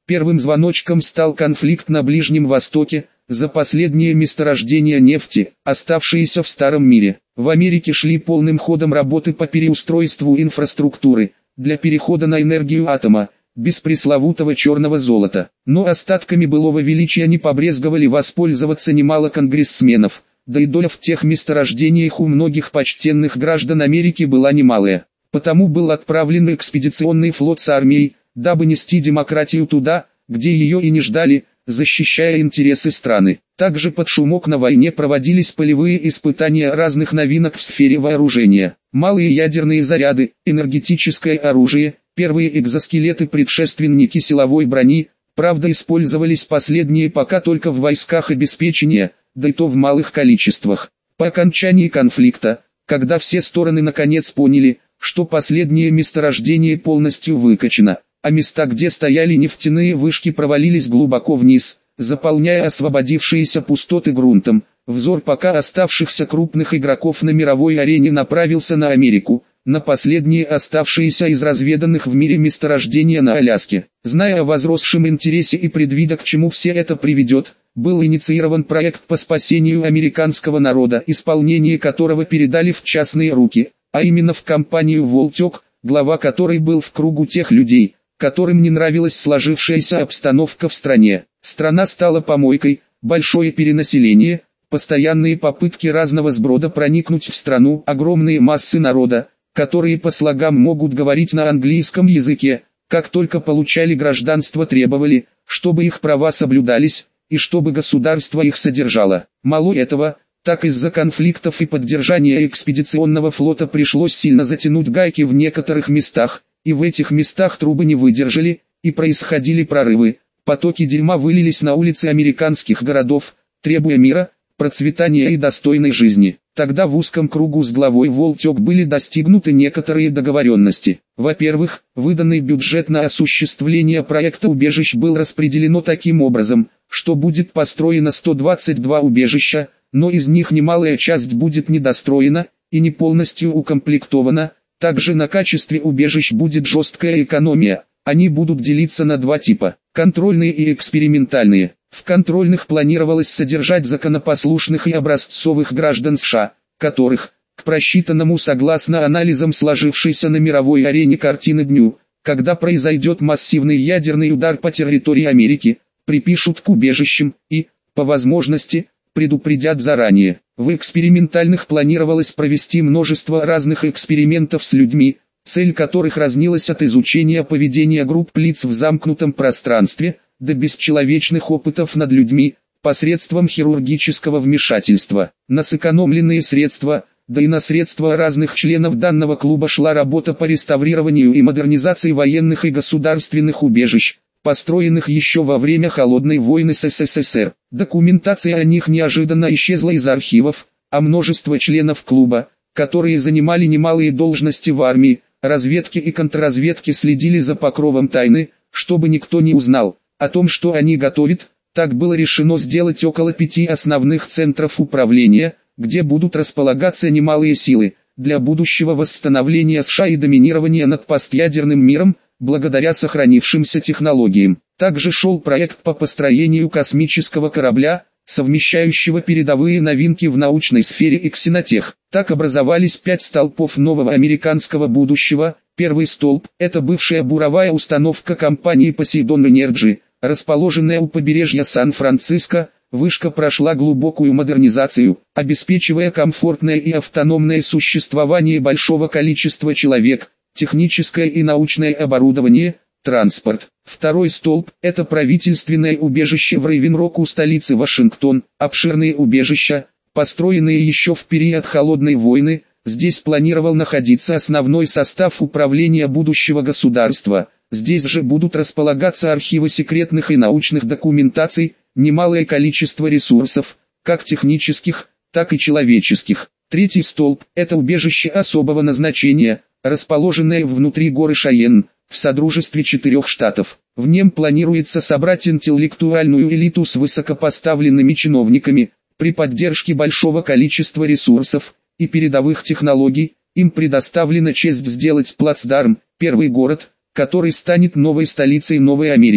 Speaker 1: Первым звоночком стал конфликт на Ближнем Востоке, за последние месторождения нефти, оставшиеся в Старом мире. В Америке шли полным ходом работы по переустройству инфраструктуры, для перехода на энергию атома, без пресловутого черного золота. Но остатками былого величия не побрезговали воспользоваться немало конгрессменов, да и доля в тех месторождениях у многих почтенных граждан Америки была немалая. Потому был отправлен экспедиционный флот с армией, дабы нести демократию туда, где ее и не ждали, защищая интересы страны. Также под шумок на войне проводились полевые испытания разных новинок в сфере вооружения. Малые ядерные заряды, энергетическое оружие, первые экзоскелеты-предшественники силовой брони, правда использовались последние пока только в войсках обеспечения, да и то в малых количествах. По окончании конфликта, когда все стороны наконец поняли, что последнее месторождение полностью выкачано, а места, где стояли нефтяные вышки, провалились глубоко вниз, заполняя освободившиеся пустоты грунтом, взор пока оставшихся крупных игроков на мировой арене направился на Америку, на последние оставшиеся из разведанных в мире месторождения на Аляске. Зная о возросшем интересе и предвидя, к чему все это приведет, был инициирован проект по спасению американского народа, исполнение которого передали в частные руки, а именно в компанию «Волтек», глава которой был в кругу тех людей, которым не нравилась сложившаяся обстановка в стране. Страна стала помойкой, большое перенаселение, постоянные попытки разного сброда проникнуть в страну, огромные массы народа, которые по слогам могут говорить на английском языке, как только получали гражданство, требовали, чтобы их права соблюдались, и чтобы государство их содержало. Мало этого, так из-за конфликтов и поддержания экспедиционного флота пришлось сильно затянуть гайки в некоторых местах, и в этих местах трубы не выдержали, и происходили прорывы. Потоки дерьма вылились на улицы американских городов, требуя мира, процветания и достойной жизни. Тогда в узком кругу с главой «Волтек» были достигнуты некоторые договоренности. Во-первых, выданный бюджет на осуществление проекта убежищ был распределено таким образом, что будет построено 122 убежища, но из них немалая часть будет недостроена и не полностью укомплектована. Также на качестве убежищ будет жесткая экономия. Они будут делиться на два типа – контрольные и экспериментальные. В контрольных планировалось содержать законопослушных и образцовых граждан США, которых, к просчитанному согласно анализам сложившейся на мировой арене картины дню, когда произойдет массивный ядерный удар по территории Америки, припишут к убежищам и, по возможности, предупредят заранее. В экспериментальных планировалось провести множество разных экспериментов с людьми, цель которых разнилась от изучения поведения групп лиц в замкнутом пространстве, до бесчеловечных опытов над людьми, посредством хирургического вмешательства. На сэкономленные средства, да и на средства разных членов данного клуба шла работа по реставрированию и модернизации военных и государственных убежищ, построенных еще во время Холодной войны с СССР. Документация о них неожиданно исчезла из архивов, а множество членов клуба, которые занимали немалые должности в армии, разведке и контрразведке, следили за покровом тайны, чтобы никто не узнал о том, что они готовят. Так было решено сделать около 5 основных центров управления, где будут располагаться немалые силы, для будущего восстановления США и доминирования над постядерным миром, благодаря сохранившимся технологиям. Также шел проект по построению космического корабля, совмещающего передовые новинки в научной сфере и ксенотех. Так образовались 5 столпов нового американского будущего. Первый столб – это бывшая буровая установка компании Poseidon Energy, расположенная у побережья Сан-Франциско. Вышка прошла глубокую модернизацию, обеспечивая комфортное и автономное существование большого количества человек, техническое и научное оборудование, транспорт. Второй столб – это правительственное убежище в Рейвен-Рок у столицы Вашингтон, обширные убежища, построенные еще в период Холодной войны. Здесь планировал находиться основной состав управления будущего государства. Здесь же будут располагаться архивы секретных и научных документаций, немалое количество ресурсов, как технических, так и человеческих. Третий столб – это убежище особого назначения, расположенное внутри горы Шайен, в содружестве 4 штатов. В нем планируется собрать интеллектуальную элиту с высокопоставленными чиновниками. При поддержке большого количества ресурсов и передовых технологий, им предоставлена честь сделать плацдарм, первый город, который станет новой столицей Новой Америки.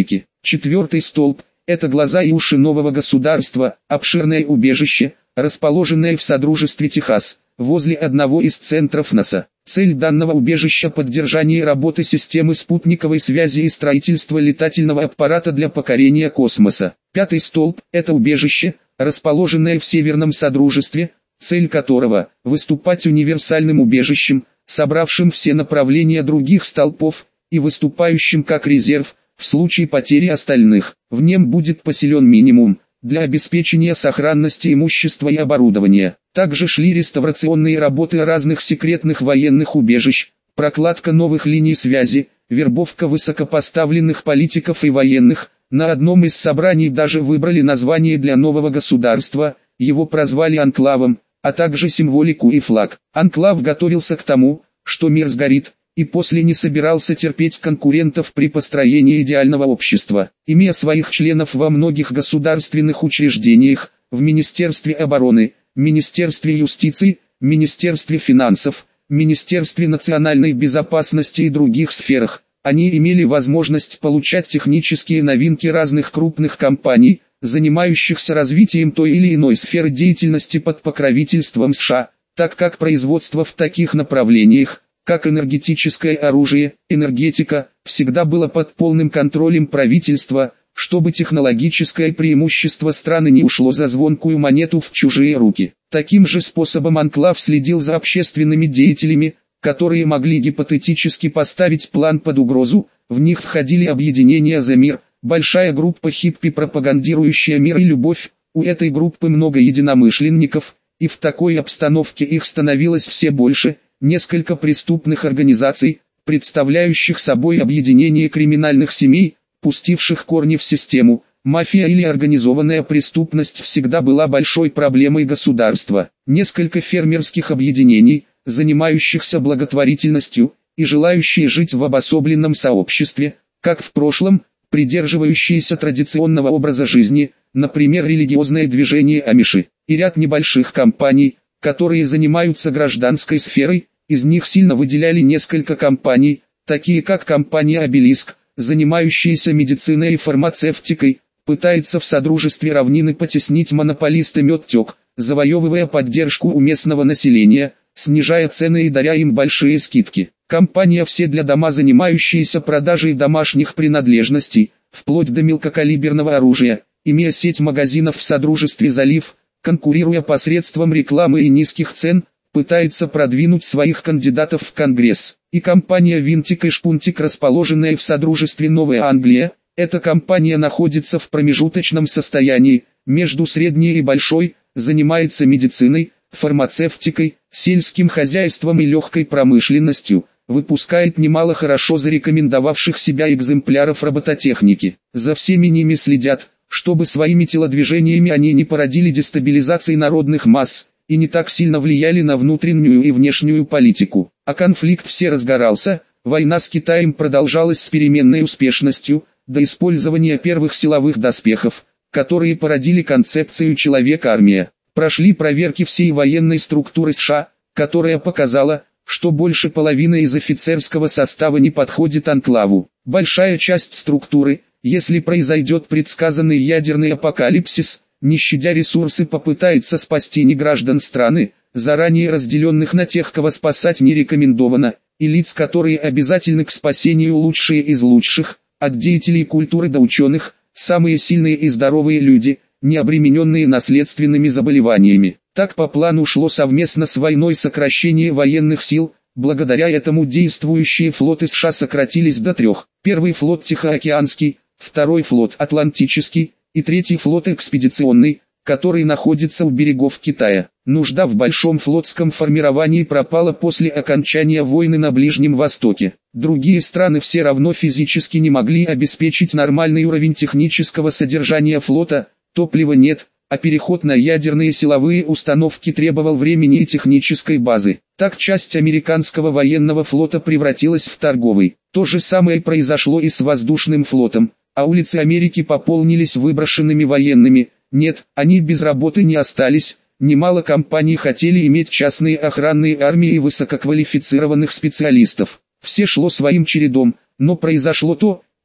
Speaker 1: Четвертый столб – это глаза и уши нового государства, обширное убежище, расположенное в Содружестве Техас, возле одного из центров НАСА. Цель данного убежища – поддержание работы системы спутниковой связи и строительство летательного аппарата для покорения космоса. Пятый столб – это убежище, расположенное в Северном Содружестве, цель которого – выступать универсальным убежищем, собравшим все направления других столпов, и выступающим как резерв, в случае потери остальных. В нем будет поселен минимум, для обеспечения сохранности имущества и оборудования. Также шли реставрационные работы разных секретных военных убежищ, прокладка новых линий связи, вербовка высокопоставленных политиков и военных. На одном из собраний даже выбрали название для нового государства, его прозвали анклавом, а также символику и флаг. Анклав готовился к тому, что мир сгорит, и после не собирался терпеть конкурентов при построении идеального общества. Имея своих членов во многих государственных учреждениях, в Министерстве обороны, Министерстве юстиции, Министерстве финансов, Министерстве национальной безопасности и других сферах, они имели возможность получать технические новинки разных крупных компаний, занимающихся развитием той или иной сферы деятельности под покровительством США, так как производство в таких направлениях, как энергетическое оружие, энергетика, всегда было под полным контролем правительства, чтобы технологическое преимущество страны не ушло за звонкую монету в чужие руки. Таким же способом анклав следил за общественными деятелями, которые могли гипотетически поставить план под угрозу. В них входили объединения за мир, большая группа хиппи, пропагандирующая мир и любовь, у этой группы много единомышленников, и в такой обстановке их становилось все больше. Несколько преступных организаций, представляющих собой объединение криминальных семей, пустивших корни в систему. Мафия или организованная преступность всегда была большой проблемой государства. Несколько фермерских объединений, занимающихся благотворительностью, и желающие жить в обособленном сообществе, как в прошлом, придерживающиеся традиционного образа жизни, например религиозное движение Амиши, и ряд небольших компаний, которые занимаются гражданской сферой. Из них сильно выделяли несколько компаний, такие как компания «Обелиск», занимающаяся медициной и фармацевтикой, пытается в Содружестве равнины потеснить монополиста Медтек, завоевывая поддержку у местного населения, снижая цены и даря им большие скидки. Компания «Все для дома», занимающаяся продажей домашних принадлежностей, вплоть до мелкокалиберного оружия, имея сеть магазинов в Содружестве «Залив», конкурируя посредством рекламы и низких цен, пытается продвинуть своих кандидатов в Конгресс. И компания «Винтик и Шпунтик», расположенная в Содружестве Новая Англия, эта компания находится в промежуточном состоянии, между средней и большой, занимается медициной, фармацевтикой, сельским хозяйством и легкой промышленностью, выпускает немало хорошо зарекомендовавших себя экземпляров робототехники. За всеми ними следят, чтобы своими телодвижениями они не породили дестабилизации народных масс, и не так сильно влияли на внутреннюю и внешнюю политику. А конфликт все разгорался, война с Китаем продолжалась с переменной успешностью, до использования первых силовых доспехов, которые породили концепцию «человек-армия». Прошли проверки всей военной структуры США, которая показала, что больше половины из офицерского состава не подходит анклаву. Большая часть структуры, если произойдет предсказанный ядерный апокалипсис, не щадя ресурсы, попытается спасти не граждан страны, заранее разделенных на тех, кого спасать не рекомендовано, и лиц, которые обязательны к спасению, лучшие из лучших, от деятелей культуры до ученых, самые сильные и здоровые люди, не обремененные наследственными заболеваниями. Так по плану шло совместно с войной сокращение военных сил. Благодаря этому действующие флоты США сократились до 3. Первый флот Тихоокеанский, второй флот Атлантический и третий флот экспедиционный, который находится у берегов Китая. Нужда в большом флотском формировании пропала после окончания войны на Ближнем Востоке. Другие страны все равно физически не могли обеспечить нормальный уровень технического содержания флота, топлива нет, а переход на ядерные силовые установки требовал времени и технической базы. Так часть американского военного флота превратилась в торговый. То же самое произошло и с воздушным флотом, а улицы Америки пополнились выброшенными военными. Нет, они без работы не остались. Немало компаний хотели иметь частные охранные армии и высококвалифицированных специалистов. Все шло своим чередом, но произошло то,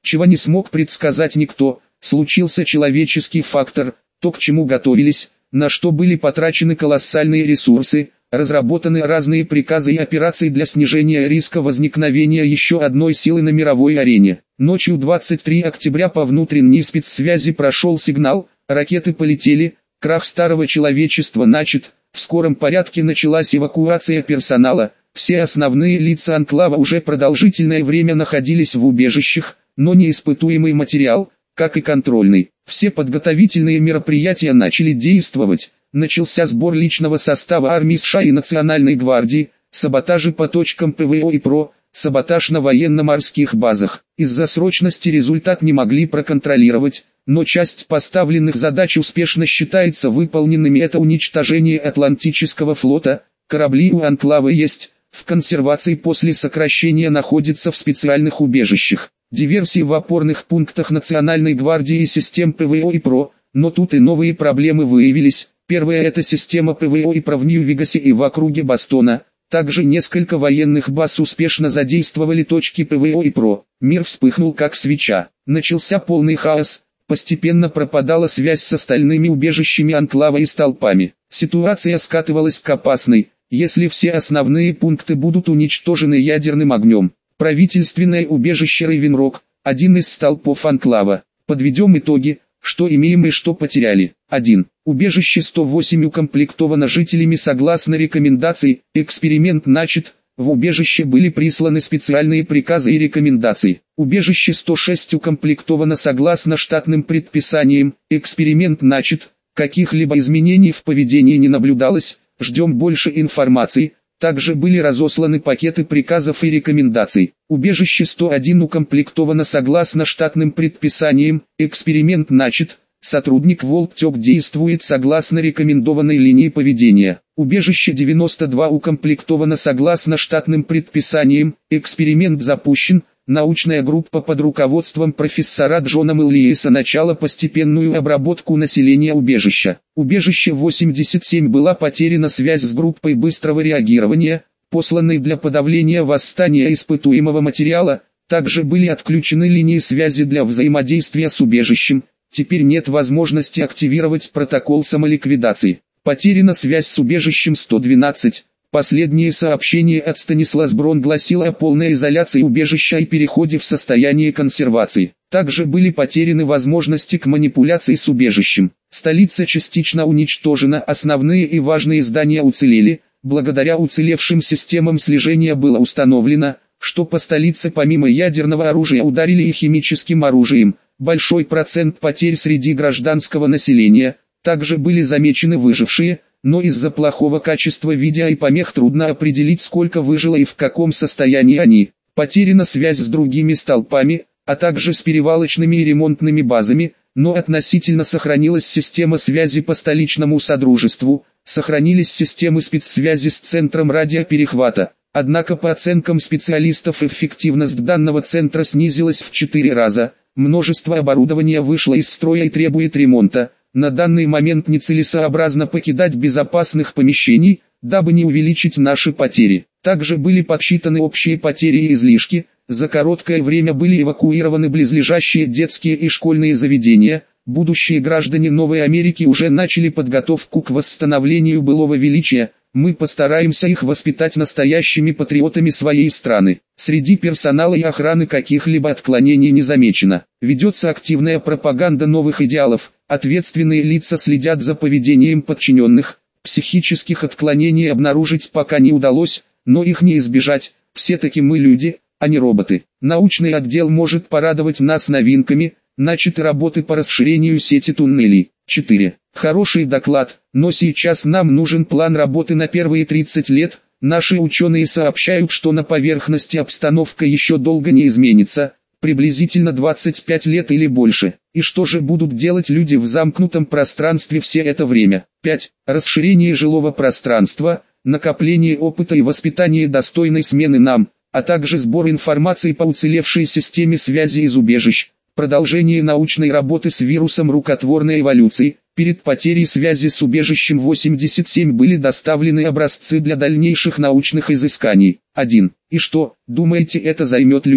Speaker 1: чего не смог предсказать никто, случился человеческий фактор, то, к чему готовились, на что были потрачены колоссальные ресурсы, разработаны разные приказы и операции для снижения риска возникновения еще одной силы на мировой арене. Ночью 23 октября по внутренней спецсвязи прошел сигнал, ракеты полетели, крах старого человечества начат, в скором порядке началась эвакуация персонала, все основные лица анклава уже продолжительное время находились в убежищах, но неиспытуемый материал, как и контрольный. Все подготовительные мероприятия начали действовать. Начался сбор личного состава армии США и Национальной гвардии, саботажи по точкам ПВО и ПРО, саботаж на военно-морских базах. Из-за срочности результат не могли проконтролировать, но часть поставленных задач успешно считается выполненными. Это уничтожение Атлантического флота, корабли у анклава есть, в консервации после сокращения находятся в специальных убежищах. Диверсии в опорных пунктах Национальной гвардии и систем ПВО и ПРО, но тут и новые проблемы выявились. Первая — это система ПВО и ПРО в Нью-Вегасе и в округе Бостона. Также несколько военных баз успешно задействовали точки ПВО и ПРО. Мир вспыхнул как свеча. Начался полный хаос. Постепенно пропадала связь с остальными убежищами анклава и столпами. Ситуация скатывалась к опасной, если все основные пункты будут уничтожены ядерным огнем. Правительственное убежище Рейвенрок, один из столпов анклава. Подведем итоги, что имеем и что потеряли. 1. Убежище 108 укомплектовано жителями согласно рекомендаций, эксперимент начат, в убежище были присланы специальные приказы и рекомендации. Убежище 106 укомплектовано согласно штатным предписаниям, эксперимент начат, каких-либо изменений в поведении не наблюдалось, ждем больше информации. Также были разосланы пакеты приказов и рекомендаций. Убежище 101 укомплектовано согласно штатным предписаниям, эксперимент начат, сотрудник Волктек действует согласно рекомендованной линии поведения. Убежище 92 укомплектовано согласно штатным предписаниям, эксперимент запущен, научная группа под руководством профессора Джона Мэллиеса начала постепенную обработку населения убежища. Убежище 87 была потеряна связь с группой быстрого реагирования, посланной для подавления восстания испытуемого материала, также были отключены линии связи для взаимодействия с убежищем, теперь нет возможности активировать протокол самоликвидации. Потеряна связь с убежищем 112. Последнее сообщение от Станислас Брон гласило о полной изоляции убежища и переходе в состояние консервации. Также были потеряны возможности к манипуляции с убежищем. Столица частично уничтожена, основные и важные здания уцелели. Благодаря уцелевшим системам слежения было установлено, что по столице помимо ядерного оружия ударили и химическим оружием. Большой процент потерь среди гражданского населения. Также были замечены выжившие, но из-за плохого качества видео и помех трудно определить, сколько выжило и в каком состоянии они. Потеряна связь с другими столпами, а также с перевалочными и ремонтными базами, но относительно сохранилась система связи по столичному содружеству, сохранились системы спецсвязи с центром радиоперехвата. Однако по оценкам специалистов эффективность данного центра снизилась в 4 раза, множество оборудования вышло из строя и требует ремонта. На данный момент нецелесообразно покидать безопасных помещений, дабы не увеличить наши потери. Также были подсчитаны общие потери и излишки, за короткое время были эвакуированы близлежащие детские и школьные заведения, будущие граждане Новой Америки уже начали подготовку к восстановлению былого величия, мы постараемся их воспитать настоящими патриотами своей страны. Среди персонала и охраны каких-либо отклонений не замечено. Ведется активная пропаганда новых идеалов, ответственные лица следят за поведением подчиненных, психических отклонений обнаружить пока не удалось, но их не избежать, все-таки мы люди, а не роботы. Научный отдел может порадовать нас новинками, начаты работы по расширению сети туннелей. 4. Хороший доклад, но сейчас нам нужен план работы на первые 30 лет. Наши ученые сообщают, что на поверхности обстановка еще долго не изменится, приблизительно 25 лет или больше. И что же будут делать люди в замкнутом пространстве все это время? 5. Расширение жилого пространства, накопление опыта и воспитание достойной смены нам, а также сбор информации по уцелевшей системе связи из убежищ. Продолжение научной работы с вирусом рукотворной эволюции. Перед потерей связи с убежищем 87 были доставлены образцы для дальнейших научных изысканий. 1. И что, думаете, это займет людей?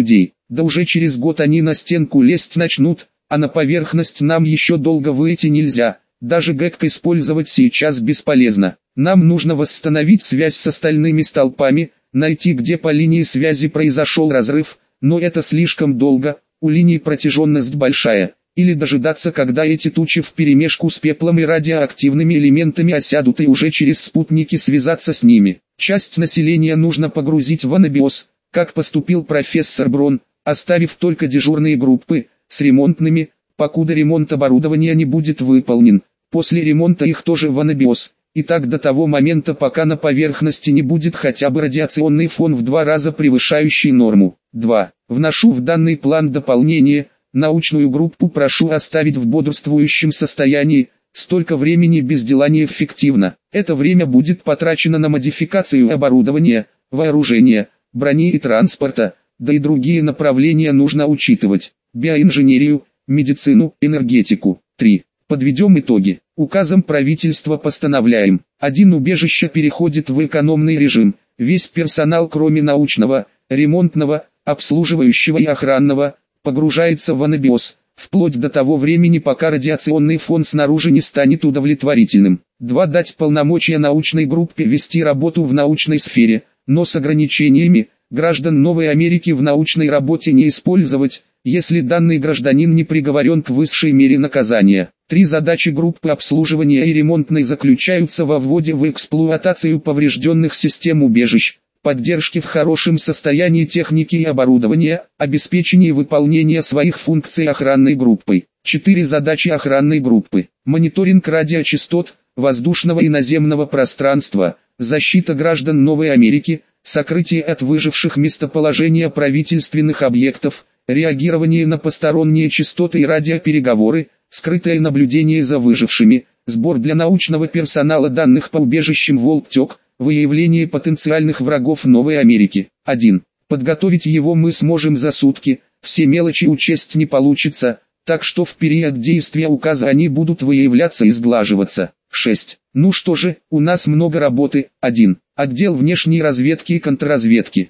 Speaker 1: Да уже через год они на стенку лезть начнут, а на поверхность нам еще долго выйти нельзя. Даже ГЭК использовать сейчас бесполезно. Нам нужно восстановить связь с остальными столпами, найти, где по линии связи произошел разрыв, но это слишком долго, у линии протяженность большая, или дожидаться, когда эти тучи вперемешку с пеплом и радиоактивными элементами осядут и уже через спутники связаться с ними. Часть населения нужно погрузить в анабиоз, как поступил профессор Брон, оставив только дежурные группы, с ремонтными, покуда ремонт оборудования не будет выполнен, после ремонта их тоже в анабиоз, и так до того момента, пока на поверхности не будет хотя бы радиационный фон в 2 раза превышающий норму. 2. Вношу в данный план дополнение, научную группу прошу оставить в бодрствующем состоянии, столько времени без дела неэффективно. Это время будет потрачено на модификацию оборудования, вооружения, брони и транспорта, да и другие направления нужно учитывать, биоинженерию, медицину, энергетику. 3. Подведем итоги. Указом правительства постановляем. 1. Убежище переходит в экономный режим. Весь персонал, кроме научного, ремонтного, обслуживающего и охранного, погружается в анабиоз, вплоть до того времени, пока радиационный фон снаружи не станет удовлетворительным. 2. Дать полномочия научной группе вести работу в научной сфере, но с ограничениями, граждан Новой Америки в научной работе не использовать, если данный гражданин не приговорен к высшей мере наказания. 3. Задачи группы обслуживания и ремонтной заключаются во вводе в эксплуатацию поврежденных систем убежищ, поддержке в хорошем состоянии техники и оборудования, обеспечении выполнения своих функций охранной группой. 4. Задачи охранной группы: мониторинг радиочастот, воздушного и наземного пространства, защита граждан Новой Америки, сокрытие от выживших местоположения правительственных объектов, реагирование на посторонние частоты и радиопереговоры, скрытое наблюдение за выжившими, сбор для научного персонала данных по убежищам Волктек, выявление потенциальных врагов Новой Америки. 1. Подготовить его мы сможем за сутки, все мелочи учесть не получится, так что в период действия указа они будут выявляться и сглаживаться. 6. Ну что же, у нас много работы. 1. Отдел внешней разведки и контрразведки.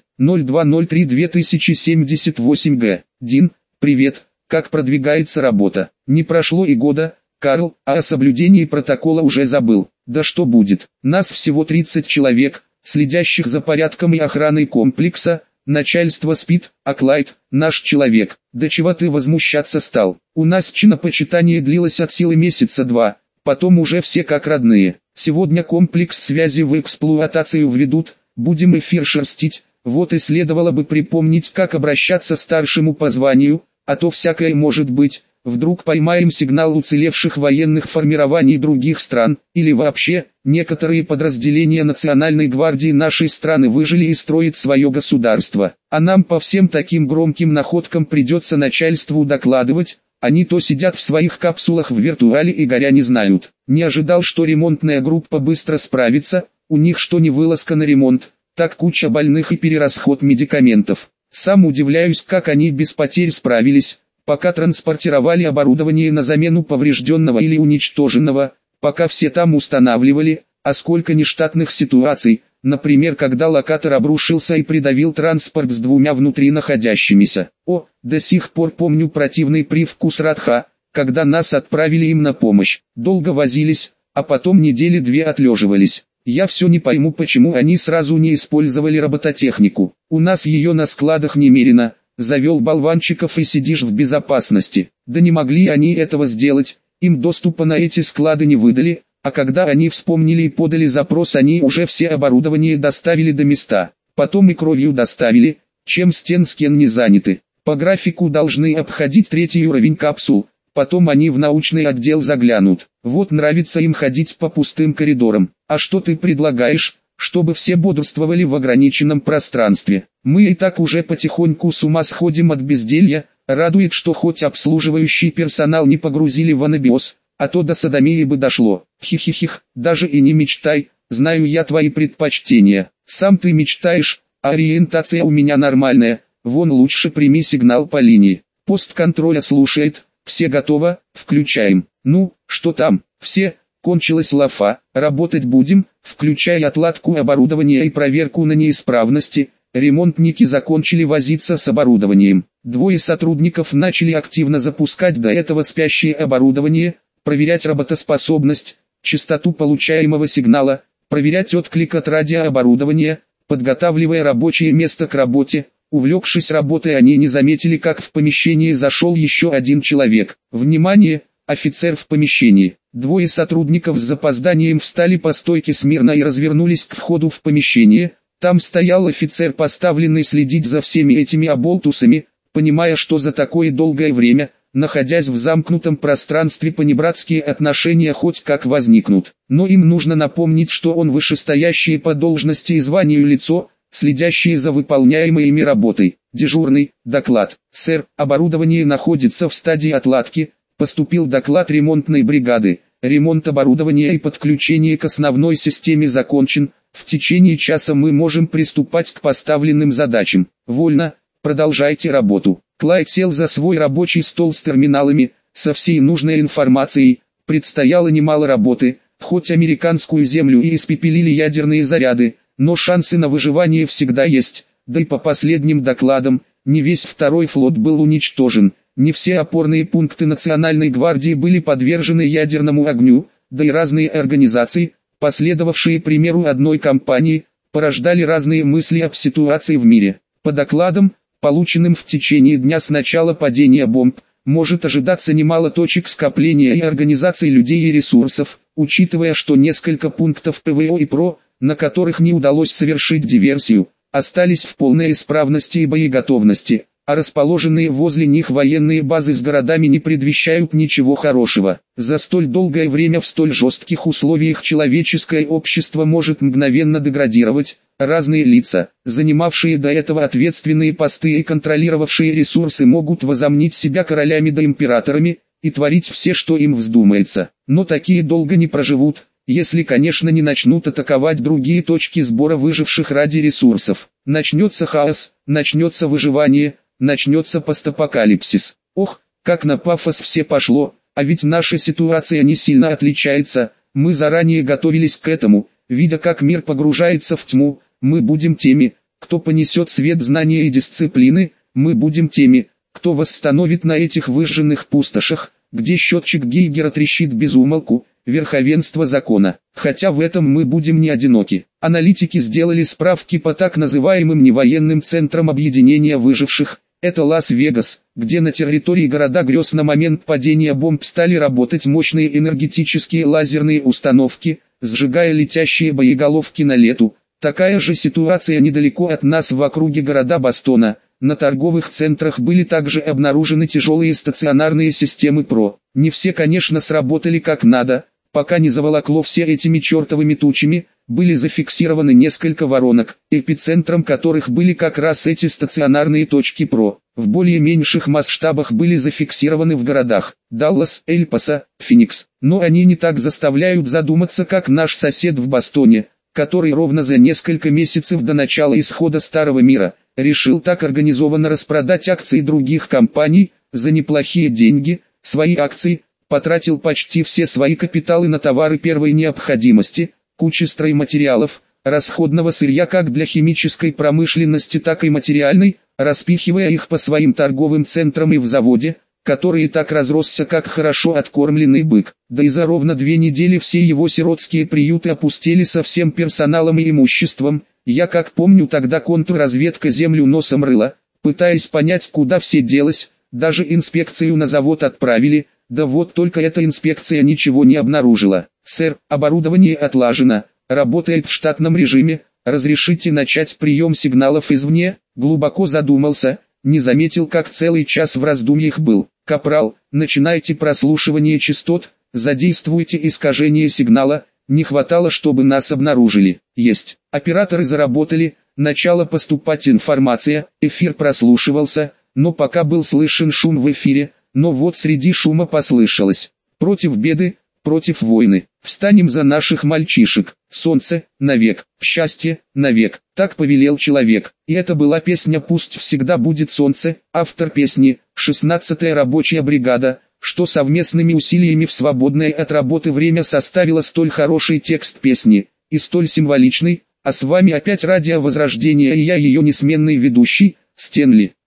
Speaker 1: 0203-2078 Г. Дин, привет, как продвигается работа? Не прошло и года, Карл, а о соблюдении протокола уже забыл. Да что будет, нас всего 30 человек, следящих за порядком и охраной комплекса, начальство спит, а Клайд, наш человек. Да чего ты возмущаться стал? У нас чинопочитание длилось от силы месяца 2, потом уже все как родные. Сегодня комплекс связи в эксплуатацию введут, будем эфир шерстить, вот и следовало бы припомнить, как обращаться старшему по званию, а то всякое может быть. Вдруг поймаем сигнал уцелевших военных формирований других стран, или вообще, некоторые подразделения Национальной гвардии нашей страны выжили и строят свое государство. А нам по всем таким громким находкам придется начальству докладывать, они то сидят в своих капсулах в виртуале и горя не знают. Не ожидал, что ремонтная группа быстро справится, у них что не вылазка на ремонт, так куча больных и перерасход медикаментов. Сам удивляюсь, как они без потерь справились. Пока транспортировали оборудование на замену поврежденного или уничтоженного, пока все там устанавливали, а сколько нештатных ситуаций, например, когда локатор обрушился и придавил транспорт с 2 внутри находящимися. До сих пор помню противный привкус Радха, когда нас отправили им на помощь. Долго возились, а потом недели 2 отлеживались. Я все не пойму, почему они сразу не использовали робототехнику. У нас ее на складах немерено. Завел болванчиков и сидишь в безопасности. Да не могли они этого сделать, им доступа на эти склады не выдали, а когда они вспомнили и подали запрос, они уже все оборудование доставили до места. Потом и кровью доставили, чем стенскен не заняты. По графику должны обходить 3-й уровень капсул, потом они в научный отдел заглянут. Вот нравится им ходить по пустым коридорам. А что ты предлагаешь? Чтобы все бодрствовали в ограниченном пространстве. Мы и так уже потихоньку с ума сходим от безделья, радует, что хоть обслуживающий персонал не погрузили в анабиоз, а то до содомии бы дошло. Хихихих, даже и не мечтай, знаю я твои предпочтения. Сам ты мечтаешь, а ориентация у меня нормальная, вон лучше прими сигнал по линии. Пост контроля слушает, все готово, включаем. Ну, что там, все? Кончилась лафа, работать будем, включая отладку оборудования и проверку на неисправности. Ремонтники закончили возиться с оборудованием. Двое сотрудников начали активно запускать до этого спящее оборудование, проверять работоспособность, частоту получаемого сигнала, проверять отклик от радиооборудования, подготавливая рабочее место к работе. Увлекшись работой, они не заметили, как в помещение зашел еще один человек. Внимание! Офицер в помещении. Двое сотрудников с запозданием встали по стойке смирно и развернулись к входу в помещение. Там стоял офицер, поставленный следить за всеми этими оболтусами, понимая, что за такое долгое время, находясь в замкнутом пространстве, понебратские отношения хоть как возникнут. Но им нужно напомнить, что он вышестоящее по должности и званию лицо, следящие за выполняемой ими работой. Дежурный. Доклад. Сэр, оборудование находится в стадии отладки. Поступил доклад ремонтной бригады. Ремонт оборудования и подключение к основной системе закончен. В течение часа мы можем приступать к поставленным задачам. Вольно. Продолжайте работу. Клайд сел за свой рабочий стол с терминалами, со всей нужной информацией. Предстояло немало работы. Хоть американскую землю и испепелили ядерные заряды, но шансы на выживание всегда есть. Да и по последним докладам, не весь второй флот был уничтожен. Не все опорные пункты Национальной гвардии были подвержены ядерному огню, да и разные организации, последовавшие примеру одной компании, порождали разные мысли об ситуации в мире. По докладам, полученным в течение дня с начала падения бомб, может ожидаться немало точек скопления и организации людей и ресурсов, учитывая, что несколько пунктов ПВО и ПРО, на которых не удалось совершить диверсию, остались в полной исправности и боеготовности, а расположенные возле них военные базы с городами не предвещают ничего хорошего. За столь долгое время в столь жестких условиях человеческое общество может мгновенно деградировать. Разные лица, занимавшие до этого ответственные посты и контролировавшие ресурсы, могут возомнить себя королями да императорами и творить все, что им вздумается. Но такие долго не проживут, если, конечно, не начнут атаковать другие точки сбора выживших ради ресурсов. Начнется хаос, начнется выживание, начнется постапокалипсис. Ох, как на пафос все пошло, а ведь наша ситуация не сильно отличается. Мы заранее готовились к этому, видя, как мир погружается в тьму. Мы будем теми, кто понесет свет знания и дисциплины. Мы будем теми, кто восстановит на этих выжженных пустошах, где счетчик Гейгера трещит без умолку, верховенство закона. Хотя в этом мы будем не одиноки. Аналитики сделали справки по так называемым невоенным центрам объединения выживших. Это Лас-Вегас, где на территории города грез на момент падения бомб стали работать мощные энергетические лазерные установки, сжигая летящие боеголовки на лету. Такая же ситуация недалеко от нас в округе города Бостона. На торговых центрах были также обнаружены тяжелые стационарные системы ПРО. Не все, конечно, сработали как надо, пока не заволокло все этими чертовыми тучами. Были зафиксированы несколько воронок, эпицентром которых были как раз эти стационарные точки ПРО. В более меньших масштабах были зафиксированы в городах Даллас, Эль-Пасо, Феникс. Но они не так заставляют задуматься, как наш сосед в Бостоне, который ровно за несколько месяцев до начала исхода Старого мира решил так организованно распродать акции других компаний за неплохие деньги. Свои акции, потратил почти все свои капиталы на товары первой необходимости, куча стройматериалов, расходного сырья как для химической промышленности, так и материальной, распихивая их по своим торговым центрам и в заводе, который и так разросся как хорошо откормленный бык. Да и за ровно 2 недели все его сиротские приюты опустели со всем персоналом и имуществом. Я как помню, тогда контрразведка землю носом рыла, пытаясь понять, куда все делось, даже инспекцию на завод отправили. Да вот только эта инспекция ничего не обнаружила. Сэр, оборудование отлажено, работает в штатном режиме, разрешите начать прием сигналов извне? Глубоко задумался, не заметил, как целый час в раздумьях был. Капрал, начинайте прослушивание частот, задействуйте искажение сигнала, не хватало, чтобы нас обнаружили. Есть. Операторы заработали, начала поступать информация, эфир прослушивался, но пока был слышен шум в эфире. Но вот среди шума послышалось: против беды, против войны, встанем за наших мальчишек, солнце, навек, счастье, навек, так повелел человек. И это была песня «Пусть всегда будет солнце», автор песни, 16-я рабочая бригада, что совместными усилиями в свободное от работы время составила столь хороший текст песни, и столь символичный. А с вами опять радио Возрождение и я, ее несменный ведущий, Стэнли.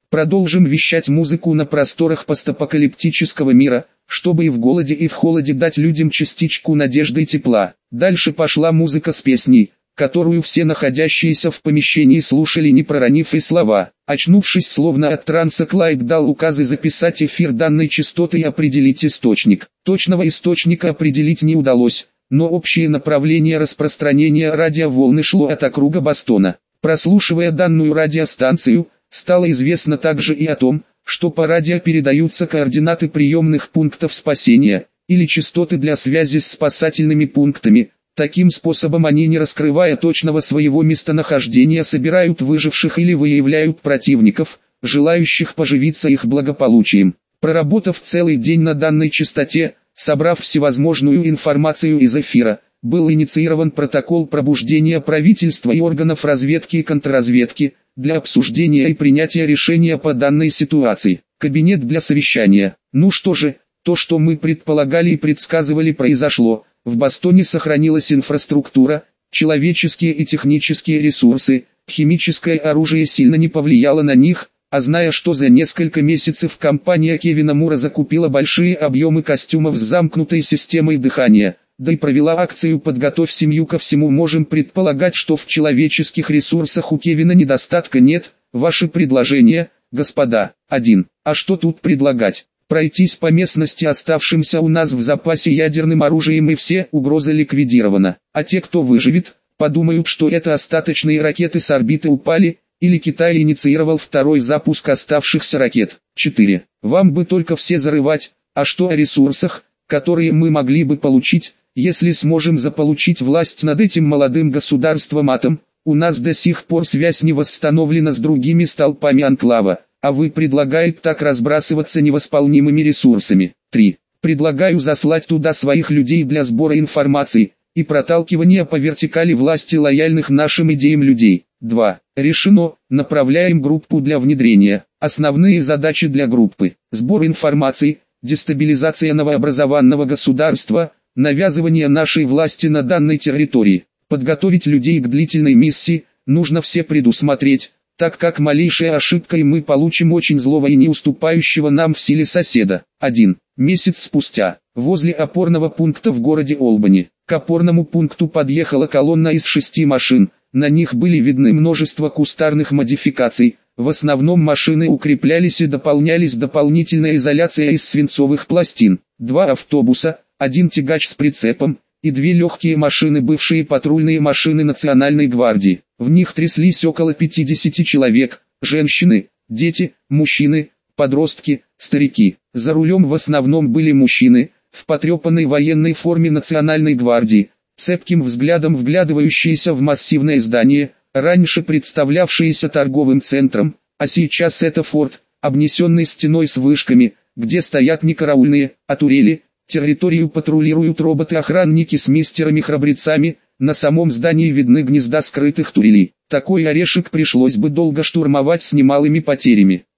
Speaker 1: Продолжим вещать музыку на просторах постапокалиптического мира, чтобы и в голоде и в холоде дать людям частичку надежды и тепла. Дальше пошла музыка с песней, которую все находящиеся в помещении слушали, не проронив и слова. Очнувшись словно от транса, Клайд дал указы записать эфир данной частоты и определить источник. Точного источника определить не удалось, но общее направление распространения радиоволны шло от округа Бостона. Прослушивая данную радиостанцию, стало известно также и о том, что по радио передаются координаты приемных пунктов спасения, или частоты для связи с спасательными пунктами. Таким способом они, не раскрывая точного своего местонахождения, собирают выживших или выявляют противников, желающих поживиться их благополучием. Проработав целый день на данной частоте, собрав всевозможную информацию из эфира, был инициирован протокол пробуждения правительства и органов разведки и контрразведки, для обсуждения и принятия решения по данной ситуации. Кабинет для совещания. Ну что же, то, что мы предполагали и предсказывали, произошло. В Бостоне сохранилась инфраструктура, человеческие и технические ресурсы, химическое оружие сильно не повлияло на них, а зная, что за несколько месяцев компания Кевина Мура закупила большие объемы костюмов с замкнутой системой дыхания, да и провела акцию «Подготовь семью ко всему», можем предполагать, что в человеческих ресурсах у Кевина недостатка нет. Ваши предложения, господа. 1. А что тут предлагать? Пройтись по местности оставшимся у нас в запасе ядерным оружием, и все, угроза ликвидирована. А те, кто выживет, подумают, что это остаточные ракеты с орбиты упали, или Китай инициировал второй запуск оставшихся ракет. 4. Вам бы только все зарывать, а что о ресурсах, которые мы могли бы получить, если сможем заполучить власть над этим молодым государством атом? У нас до сих пор связь не восстановлена с другими столпами анклава, а вы предлагаете так разбрасываться невосполнимыми ресурсами. 3. Предлагаю заслать туда своих людей для сбора информации и проталкивания по вертикали власти лояльных нашим идеям людей. 2. Решено, направляем группу для внедрения. Основные задачи для группы: сбор информации, дестабилизация новообразованного государства, навязывание нашей власти на данной территории. Подготовить людей к длительной миссии, нужно все предусмотреть, так как малейшая ошибка и мы получим очень злого и не уступающего нам в силе соседа. 1. Месяц спустя, возле опорного пункта в городе Олбани, к опорному пункту подъехала колонна из 6 машин, на них были видны множество кустарных модификаций, в основном машины укреплялись и дополнялись дополнительной изоляцией из свинцовых пластин. 2 автобуса, 1 тягач с прицепом, и 2 легкие машины, бывшие патрульные машины Национальной гвардии. В них тряслись около 50 человек, женщины, дети, мужчины, подростки, старики. За рулем в основном были мужчины, в потрепанной военной форме Национальной гвардии, цепким взглядом вглядывающиеся в массивное здание, раньше представлявшееся торговым центром, а сейчас это форт, обнесенный стеной с вышками, где стоят не караульные, а турели. Территорию патрулируют роботы-охранники с мистерами-храбрецами, на самом здании видны гнезда скрытых турелей. Такой орешек пришлось бы долго штурмовать с немалыми потерями.